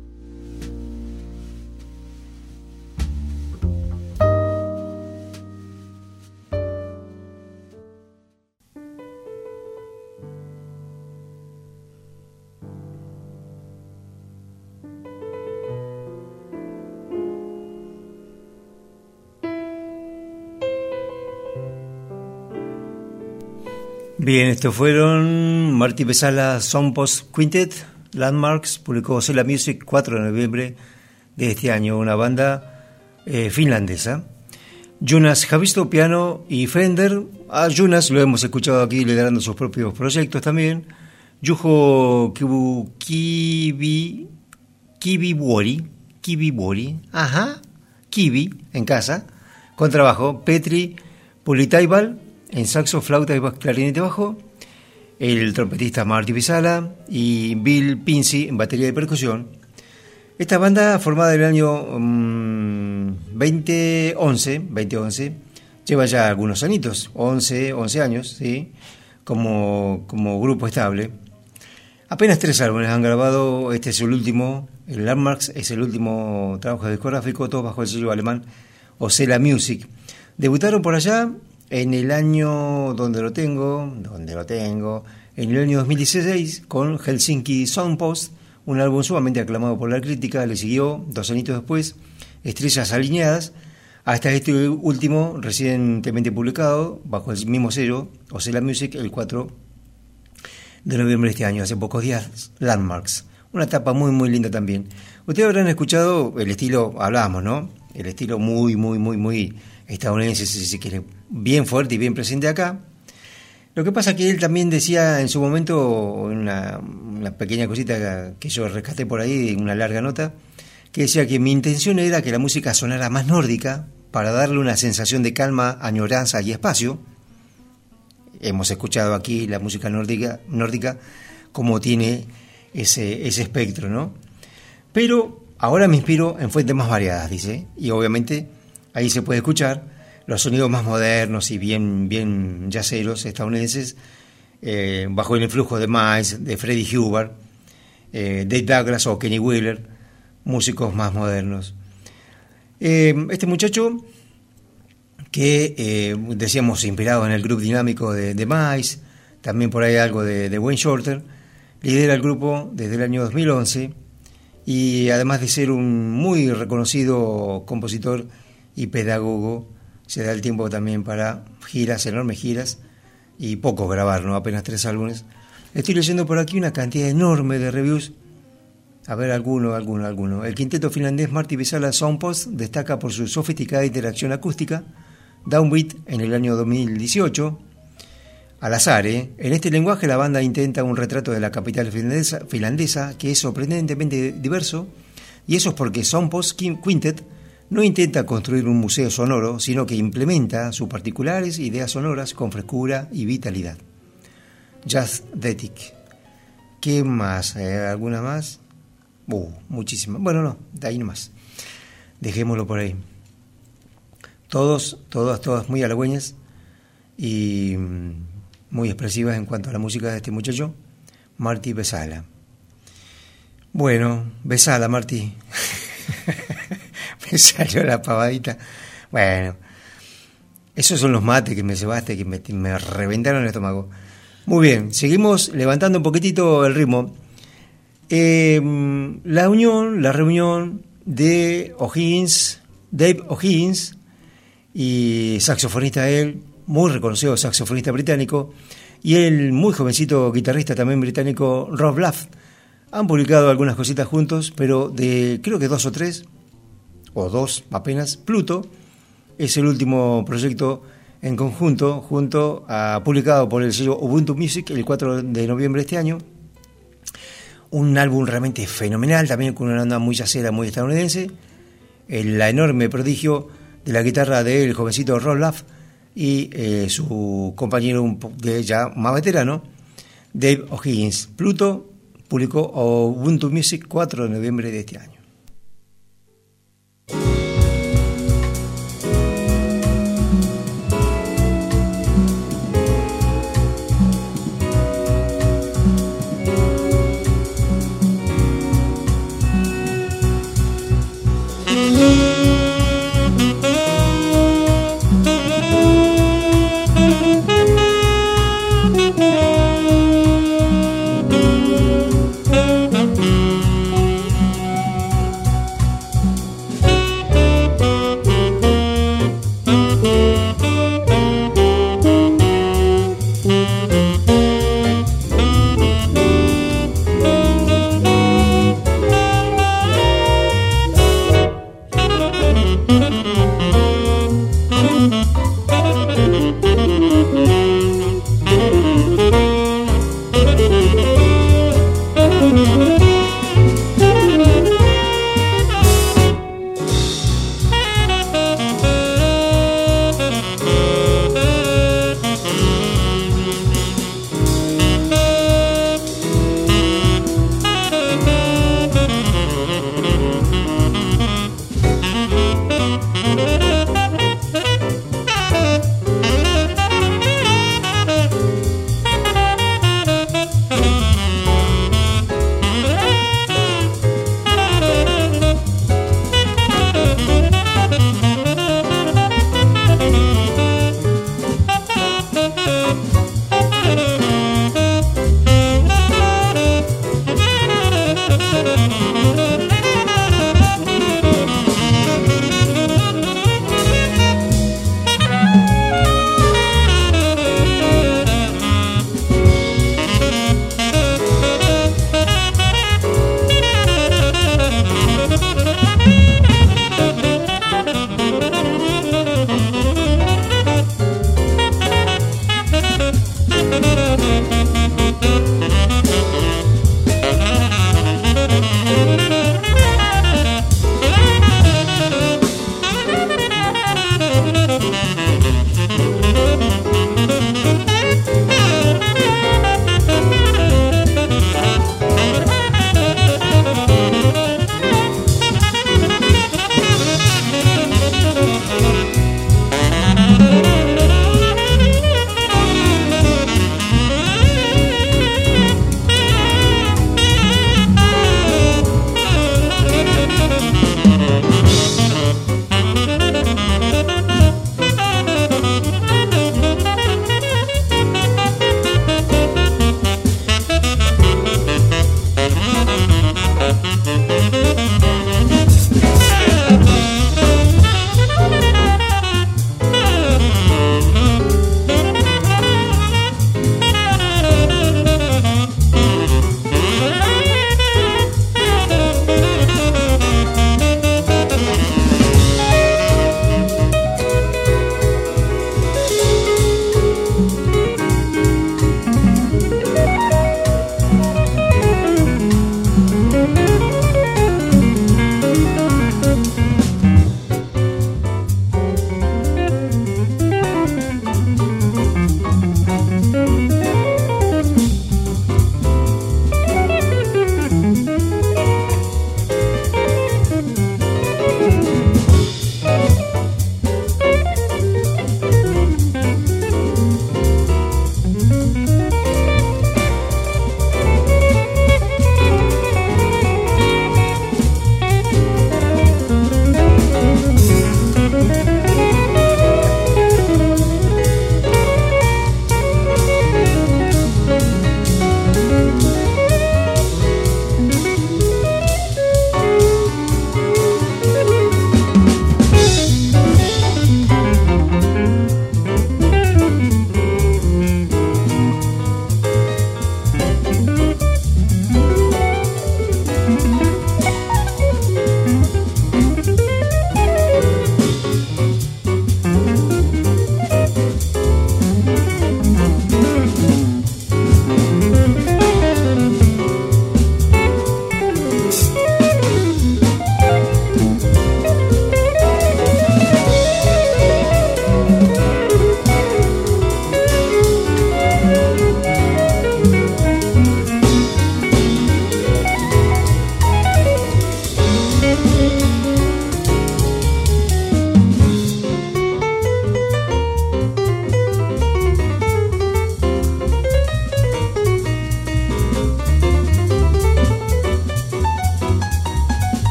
Bien, estos fueron Martí Vesala Soundpost Quintet, Landmarks, publicó Sela Music cuatro de noviembre de este año, una banda eh, finlandesa. Jonas Javisto, piano y Fender. A Jonas lo hemos escuchado aquí liderando sus propios proyectos también. Juho Kibu, Kivi, Kivivuori, Kivivuori, ajá, Kivi, en casa, con trabajo. Petri Pulitaival, en saxo, flauta y clarinete bajo, el trompetista Martí Vesala y Bill Pincy en batería y percusión. Esta banda, formada en el año um, veinte once, lleva ya algunos añitos, once, once años, ¿sí? como, como grupo estable. Apenas tres álbumes han grabado, este es el último, el Landmarks es el último trabajo discográfico, todo bajo el sello alemán Sela Music. Debutaron por allá en el año donde lo tengo, donde lo tengo, en el año dos mil dieciséis con Helsinki Soundpost, un álbum sumamente aclamado por la crítica. Le siguió, dos añitos después, Estrellas Alineadas, hasta este último recientemente publicado bajo el mismo sello, Sela Music, el cuatro de noviembre de este año, hace pocos días, Landmarks. Una etapa muy muy linda también. Ustedes habrán escuchado el estilo, hablábamos, ¿no? El estilo muy, muy, muy, muy estadounidense, si se quiere, bien fuerte y bien presente acá. Lo que pasa es que él también decía en su momento, una, una pequeña cosita que yo rescaté por ahí, una larga nota, que decía que mi intención era que la música sonara más nórdica para darle una sensación de calma, añoranza y espacio. Hemos escuchado aquí la música nórdica, nórdica como tiene ese, ese espectro, ¿no? Pero ahora me inspiro en fuentes más variadas, dice, y obviamente ahí se puede escuchar los sonidos más modernos y bien, bien yaceros estadounidenses, eh, bajo el influjo de Miles, de Freddie Hubbard, eh, Dave Douglas o Kenny Wheeler, músicos más modernos. Eh, este muchacho, que eh, decíamos inspirado en el grupo dinámico de, de Miles, también por ahí algo de, de Wayne Shorter, lidera el grupo desde el año dos mil once y además de ser un muy reconocido compositor y pedagogo, se da el tiempo también para giras, enormes giras, y poco grabar, ¿no? Apenas tres álbumes. Estoy leyendo por aquí una cantidad enorme de reviews. A ver, alguno, alguno, alguno. El quinteto finlandés Martí Vesala Soundpost destaca por su sofisticada interacción acústica. Downbeat en el año dos mil dieciocho. Al azar, ¿eh? En este lenguaje la banda intenta un retrato de la capital finlandesa, finlandesa que es sorprendentemente diverso, y eso es porque Soundpost Quintet no intenta construir un museo sonoro, sino que implementa sus particulares ideas sonoras con frescura y vitalidad. Jazzetic. ¿Qué más? ¿Eh? ¿Alguna más? Uh, muchísimas. Bueno, no, de ahí nomás. Dejémoslo por ahí. Todos, todas, todas muy halagüeñas y muy expresivas en cuanto a la música de este muchacho, Martí Vesala. Bueno, Vesala, Martí. Me salió la pavadita. Bueno, esos son los mates que me cebaste, que me, me reventaron el estómago. Muy bien, seguimos levantando un poquitito el ritmo. Eh, la unión, la reunión de O'Higgins, Dave O'Higgins, y saxofonista él, muy reconocido saxofonista británico, y el muy jovencito guitarrista también británico Rob Bluff, han publicado algunas cositas juntos, pero de creo que dos o tres, o dos apenas. Pluto es el último proyecto en conjunto, junto a, publicado por el sello Ubuntu Music el cuatro de noviembre de este año. Un álbum realmente fenomenal, también con una onda muy yacera, muy estadounidense. El, la enorme prodigio de la guitarra del jovencito Ron Luff y eh, su compañero un po- de ya más veterano, Dave O'Higgins. Pluto publicó Ubuntu Music cuatro de noviembre de este año.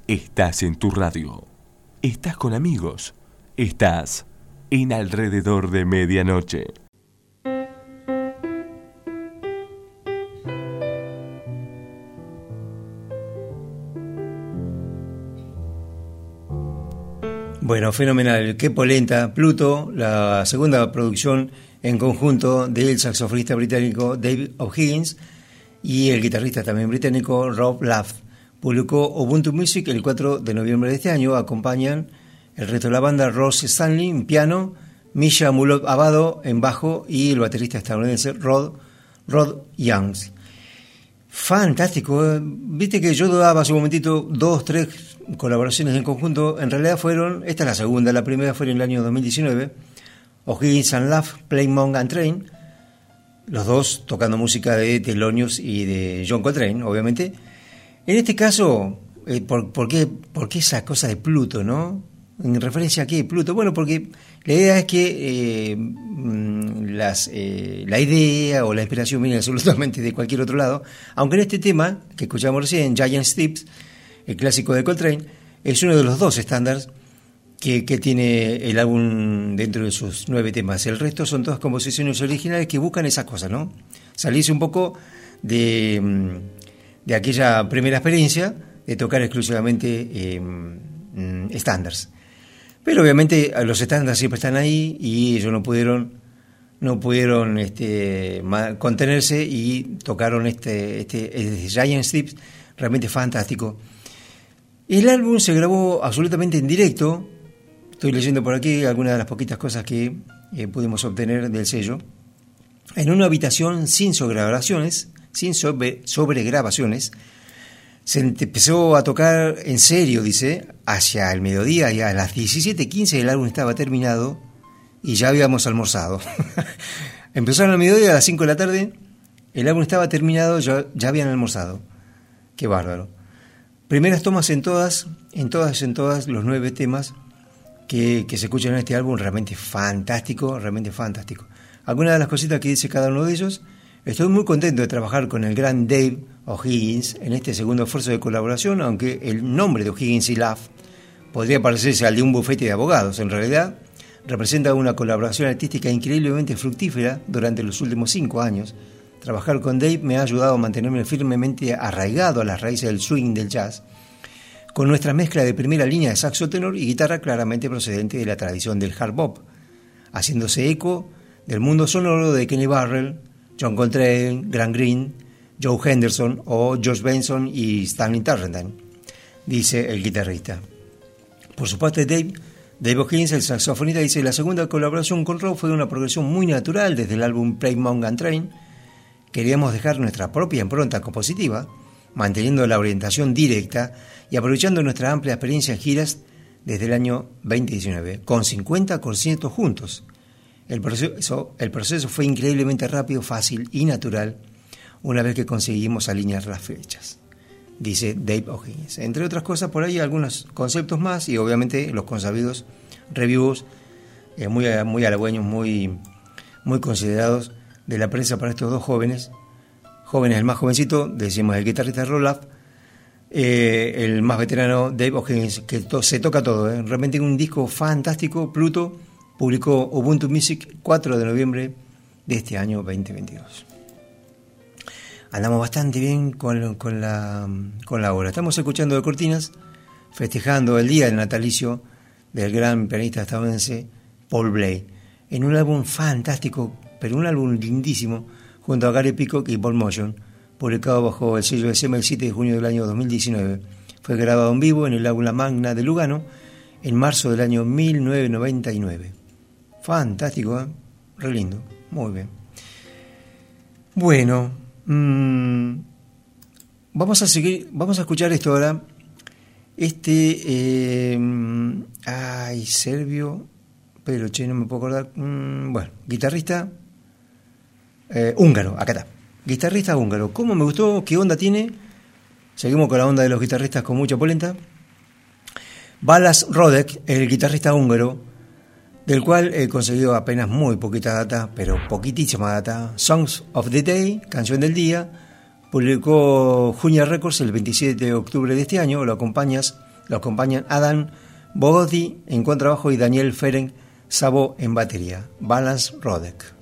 Estás en tu radio. Estás con amigos. Estás en Alrededor de Medianoche. Bueno, fenomenal. Qué polenta. Pluto, la segunda producción en conjunto del saxofonista británico David O'Higgins y el guitarrista también británico Rob Laff. Publicó Ubuntu Music el cuatro de noviembre de este año. Acompañan el resto de la banda Ross Stanley en piano, Misha Mulot Abado en bajo y el baterista estadounidense Rod, Rod Youngs. Fantástico, ¿eh? Viste que yo dudaba hace un momentito dos, tres colaboraciones en conjunto. En realidad fueron, esta es la segunda, la primera fue en el año dos mil diecinueve. O'Higgins and Laff, Play Monk and Train, los dos tocando música de Thelonious y de John Coltrane, obviamente. En este caso, eh, ¿por, por, qué, ¿por qué esa cosa de Pluto, no? ¿En referencia a qué? Pluto. Bueno, porque la idea es que eh, las, eh, la idea o la inspiración viene absolutamente de cualquier otro lado, aunque en este tema que escuchamos recién, Giant Steps, el clásico de Coltrane, es uno de los dos estándares que, que tiene el álbum dentro de sus nueve temas. El resto son todas composiciones originales que buscan esas cosas, ¿no? Salirse un poco de, de aquella primera experiencia de tocar exclusivamente eh, estándares. Pero obviamente los estándares siempre están ahí y ellos no pudieron no pudieron este, contenerse y tocaron este, este, este Giant Steps, realmente fantástico. El álbum se grabó absolutamente en directo. Estoy leyendo por aquí algunas de las poquitas cosas que eh, pudimos obtener del sello. En una habitación sin sobregrabaciones, sin sobre, sobregrabaciones. Se empezó a tocar en serio, dice, hacia el mediodía y a las diecisiete quince el álbum estaba terminado y ya habíamos almorzado. Empezaron al mediodía, a las cinco de la tarde, el álbum estaba terminado, ya, ya habían almorzado. Qué bárbaro. Primeras tomas en todas, en todas, en todas los nueve temas que, que se escuchan en este álbum, realmente fantástico, realmente fantástico. Algunas de las cositas que dice cada uno de ellos. Estoy muy contento de trabajar con el gran Dave O'Higgins en este segundo esfuerzo de colaboración, aunque el nombre de O'Higgins y Laff podría parecerse al de un bufete de abogados. En realidad, representa una colaboración artística increíblemente fructífera durante los últimos cinco años. Trabajar con Dave me ha ayudado a mantenerme firmemente arraigado a las raíces del swing del jazz, con nuestra mezcla de primera línea de saxo tenor y guitarra claramente procedente de la tradición del hard bop, haciéndose eco del mundo sonoro de Kenny Burrell, John Coltrane, Grant Green, Joe Henderson o Josh Benson y Stanley Turrentine, dice el guitarrista. Por su parte, Dave, Dave O'Higgins, el saxofonista, dice: la segunda colaboración con Rob fue una progresión muy natural desde el álbum Play Monk and Train. Queríamos dejar nuestra propia impronta compositiva, manteniendo la orientación directa y aprovechando nuestra amplia experiencia en giras desde el año veinte diecinueve, con cincuenta conciertos juntos. El proceso, el proceso fue increíblemente rápido, fácil y natural una vez que conseguimos alinear las fechas, dice Dave O'Higgins. Entre otras cosas, por ahí algunos conceptos más y obviamente los consabidos reviews eh, muy, muy halagüeños, muy, muy considerados de la prensa para estos dos jóvenes. Jóvenes, el más jovencito, decimos el guitarrista Rob Laff, eh, el más veterano Dave O'Higgins, que to- se toca todo, ¿eh? Realmente un disco fantástico. Pluto publicó Ubuntu Music cuatro de noviembre de este año veinte veintidós. Andamos bastante bien con, con, la, con la obra. Estamos escuchando de cortinas, festejando el día del natalicio del gran pianista estadounidense Paul Bley, en un álbum fantástico, pero un álbum lindísimo, junto a Gary Peacock y Paul Motion, publicado bajo el sello de S M el siete de junio del año dos mil diecinueve. Fue grabado en vivo en el Aula Magna de Lugano en marzo del año mil novecientos noventa y nueve. Fantástico, ¿eh? Re lindo, muy bien. Bueno, mmm, vamos a seguir, vamos a escuchar esto ahora. Este, eh, ay, serbio, pero che, no me puedo acordar. Mm, bueno, guitarrista eh, húngaro, acá está. Guitarrista húngaro. ¿Cómo me gustó? ¿Qué onda tiene? Seguimos con la onda de los guitarristas con mucha polenta. Balázs Rodek, el guitarrista húngaro, del cual he conseguido apenas muy poquita data, pero poquitísima data. Songs of the Day, canción del día, publicó Junior Records el veintisiete de octubre de este año. Lo acompañas Lo acompañan Adam Bogodi en contrabajo y Daniel Ferenc Szabo en batería. Balance Rodek.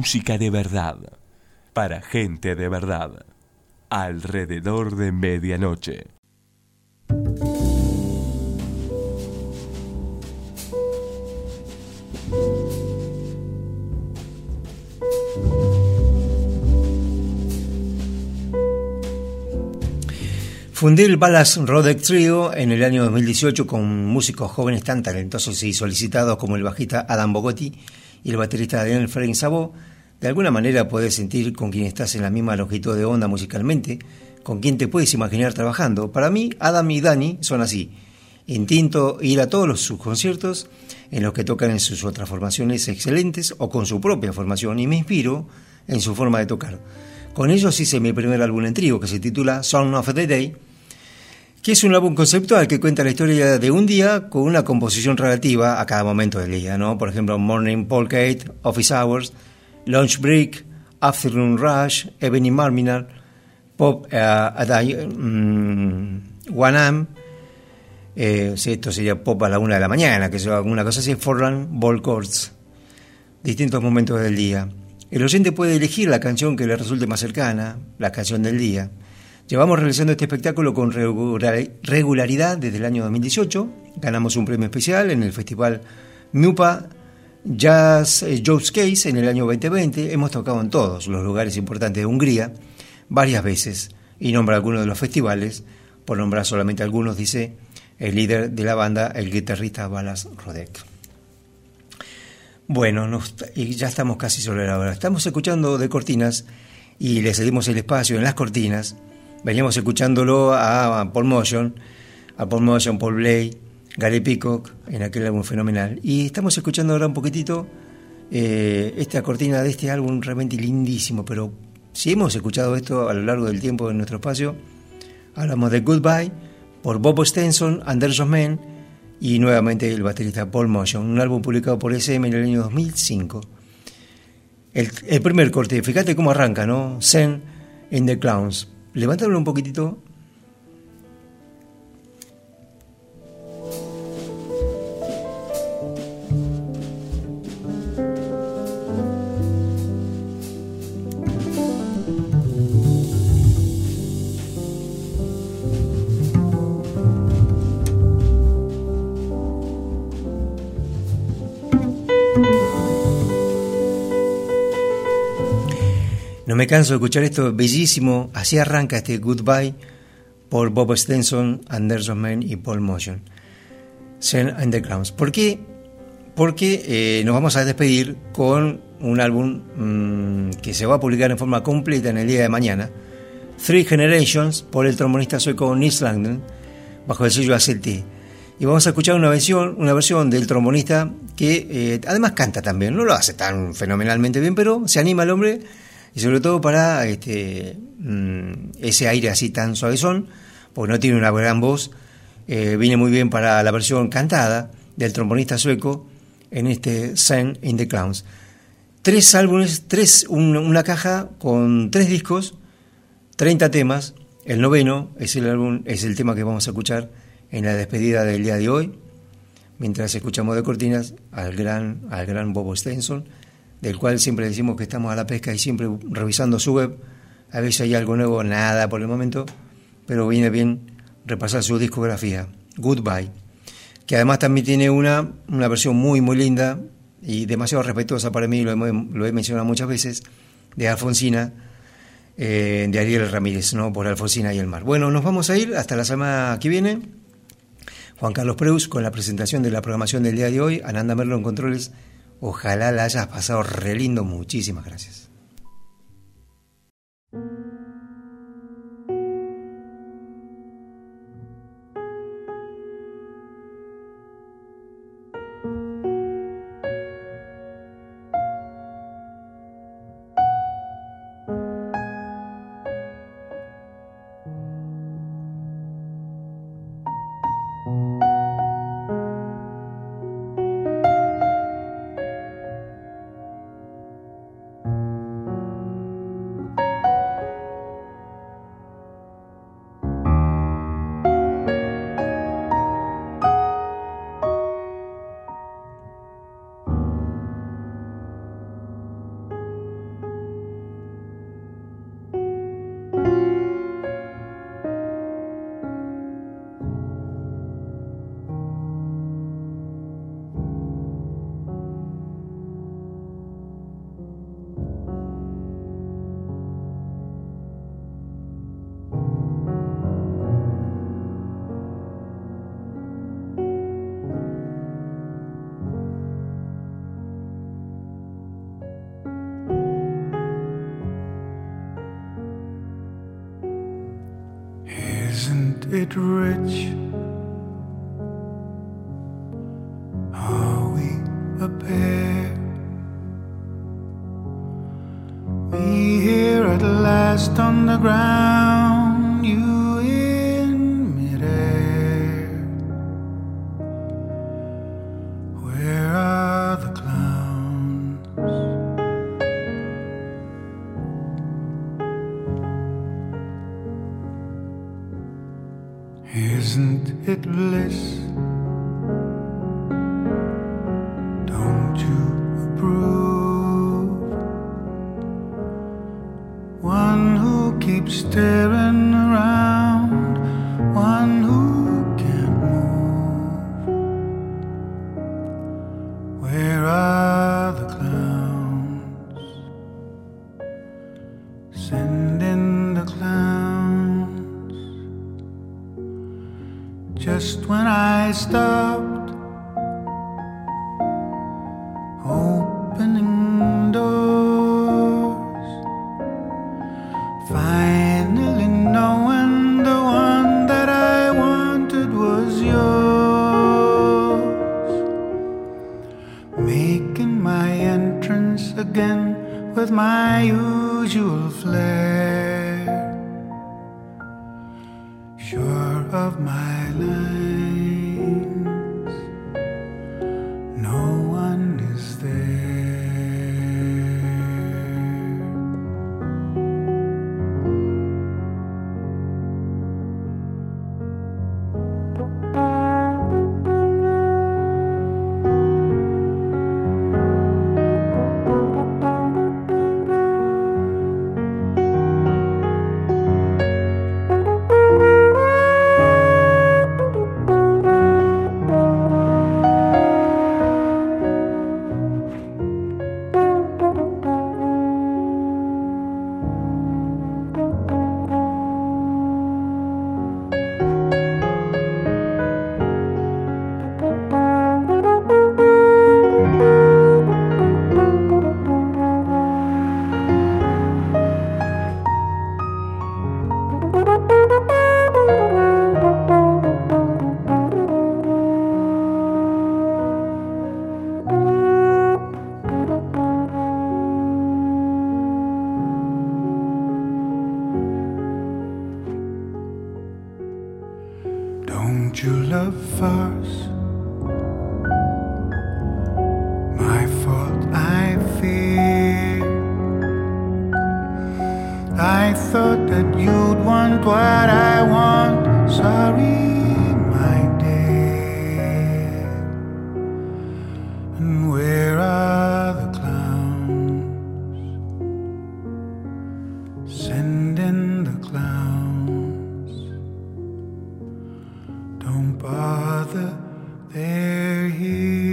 música de verdad, para gente de verdad, alrededor de medianoche. Fundé el Ballas Rodek Trio en el año dos mil dieciocho con músicos jóvenes tan talentosos y solicitados como el bajista Adam Bogotti y el baterista Daniel Frank Sabo. De alguna manera puedes sentir con quien estás en la misma longitud de onda musicalmente, con quien te puedes imaginar trabajando. Para mí, Adam y Dani son así. Intento ir a todos los, sus conciertos en los que tocan en sus otras formaciones excelentes o con su propia formación y me inspiro en su forma de tocar. Con ellos hice mi primer álbum en trío que se titula Song of the Day, que es un álbum conceptual que cuenta la historia de un día con una composición relativa a cada momento del día, ¿no? Por ejemplo, Morning Polkade, Office Hours, Lunch Break, Afternoon Rush, Evening Marminal, Pop uh, at um, one a m, eh, esto sería Pop a la una de la mañana, que es alguna cosa así, Forlan Ball Chords, distintos momentos del día. El oyente puede elegir la canción que le resulte más cercana, la canción del día. Llevamos realizando este espectáculo con regularidad desde el año dos mil dieciocho. Ganamos un premio especial en el festival Mupa Jazz Showcase en el año veinte veinte. Hemos tocado en todos los lugares importantes de Hungría varias veces y nombra algunos de los festivales. Por nombrar solamente algunos, dice el líder de la banda, el guitarrista Ballas Rodek. Bueno, nos, y ya estamos casi sobre la hora. Estamos escuchando de cortinas y le cedimos el espacio en las cortinas. Veníamos escuchándolo a Paul Motion, a Paul Motion, Paul Bley, Gary Peacock, en aquel álbum fenomenal. Y estamos escuchando ahora un poquitito eh, esta cortina de este álbum realmente lindísimo. Pero si hemos escuchado esto a lo largo del tiempo en nuestro espacio, hablamos de Goodbye por Bob Stenson, Anderson Men y nuevamente el baterista Paul Motion. Un álbum publicado por S M en el año dos mil cinco. El, el primer corte, fíjate cómo arranca, ¿no? Zen in the Clowns. Levántalo un poquitito. No me canso de escuchar esto bellísimo. Así arranca este Goodbye por Bob Stenson, Anderson Men y Paul Motion. Zen and the Clowns. ¿Por qué? Porque eh, nos vamos a despedir con un álbum mmm, que se va a publicar en forma completa en el día de mañana. Three Generations por el trombonista sueco Nils Landgren bajo el sello A C T. Y vamos a escuchar una versión, una versión del trombonista que eh, además canta también. No lo hace tan fenomenalmente bien, pero se anima el hombre. Y sobre todo para este mmm, ese aire así tan suavezón, porque no tiene una gran voz, eh, viene muy bien para la versión cantada del trombonista sueco en este Zen in the Clowns. Tres álbumes, tres, un, una caja con tres discos, treinta temas. El noveno es el álbum, es el tema que vamos a escuchar en la despedida del día de hoy, mientras escuchamos de cortinas al gran, al gran Bob Stenson, del cual siempre decimos que estamos a la pesca y siempre revisando su web. A veces hay algo nuevo, nada por el momento, pero viene bien repasar su discografía, Goodbye, que además también tiene una, una versión muy muy linda y demasiado respetuosa para mí, lo he, lo he mencionado muchas veces, de Alfonsina, eh, de Ariel Ramírez, ¿no? Por Alfonsina y el mar. Bueno, nos vamos a ir hasta la semana que viene. Juan Carlos Preus con la presentación de la programación del día de hoy, Ananda Merlo en controles. Ojalá la hayas pasado re lindo. Muchísimas gracias. Isn't it rich? Are we a pair? Me here at last on the ground, you in midair. Where are the clowns? Isn't it bliss? Don't you approve? One who keeps staring around, one who can't move. Where are the clowns? Send in the clowns. Just when I stopped opening doors, finally knowing the one that I wanted was yours, making my entrance again with my usual flair, sure of my lines, no one is there. Don't you love farce? My fault, I fear. I thought that you'd want what I want. Sorry, my dear. And where are the clowns? Send in the clowns. Don't bother, they're here.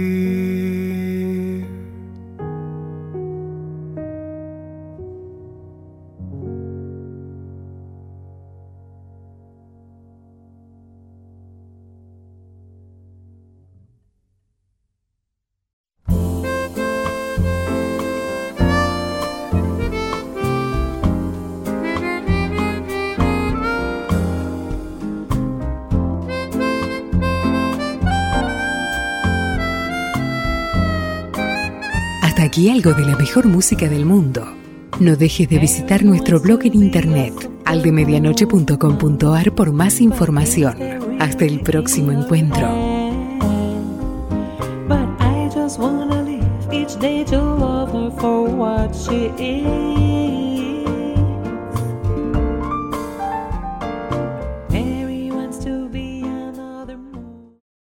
Hasta aquí algo de la mejor música del mundo. No dejes de visitar nuestro blog en internet aldemedianoche punto com punto ar por más información. Hasta el próximo encuentro. But I just wanna live each day to love her for what she is. Mary wants to be another moon.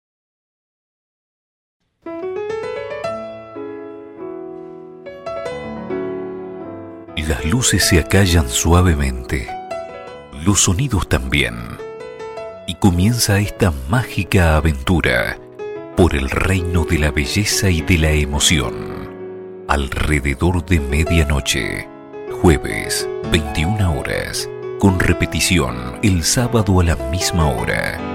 Las luces se acallan suavemente, los sonidos también, y comienza esta mágica aventura por el reino de la belleza y de la emoción. Alrededor de medianoche, jueves, veintiuna horas, con repetición el sábado a la misma hora.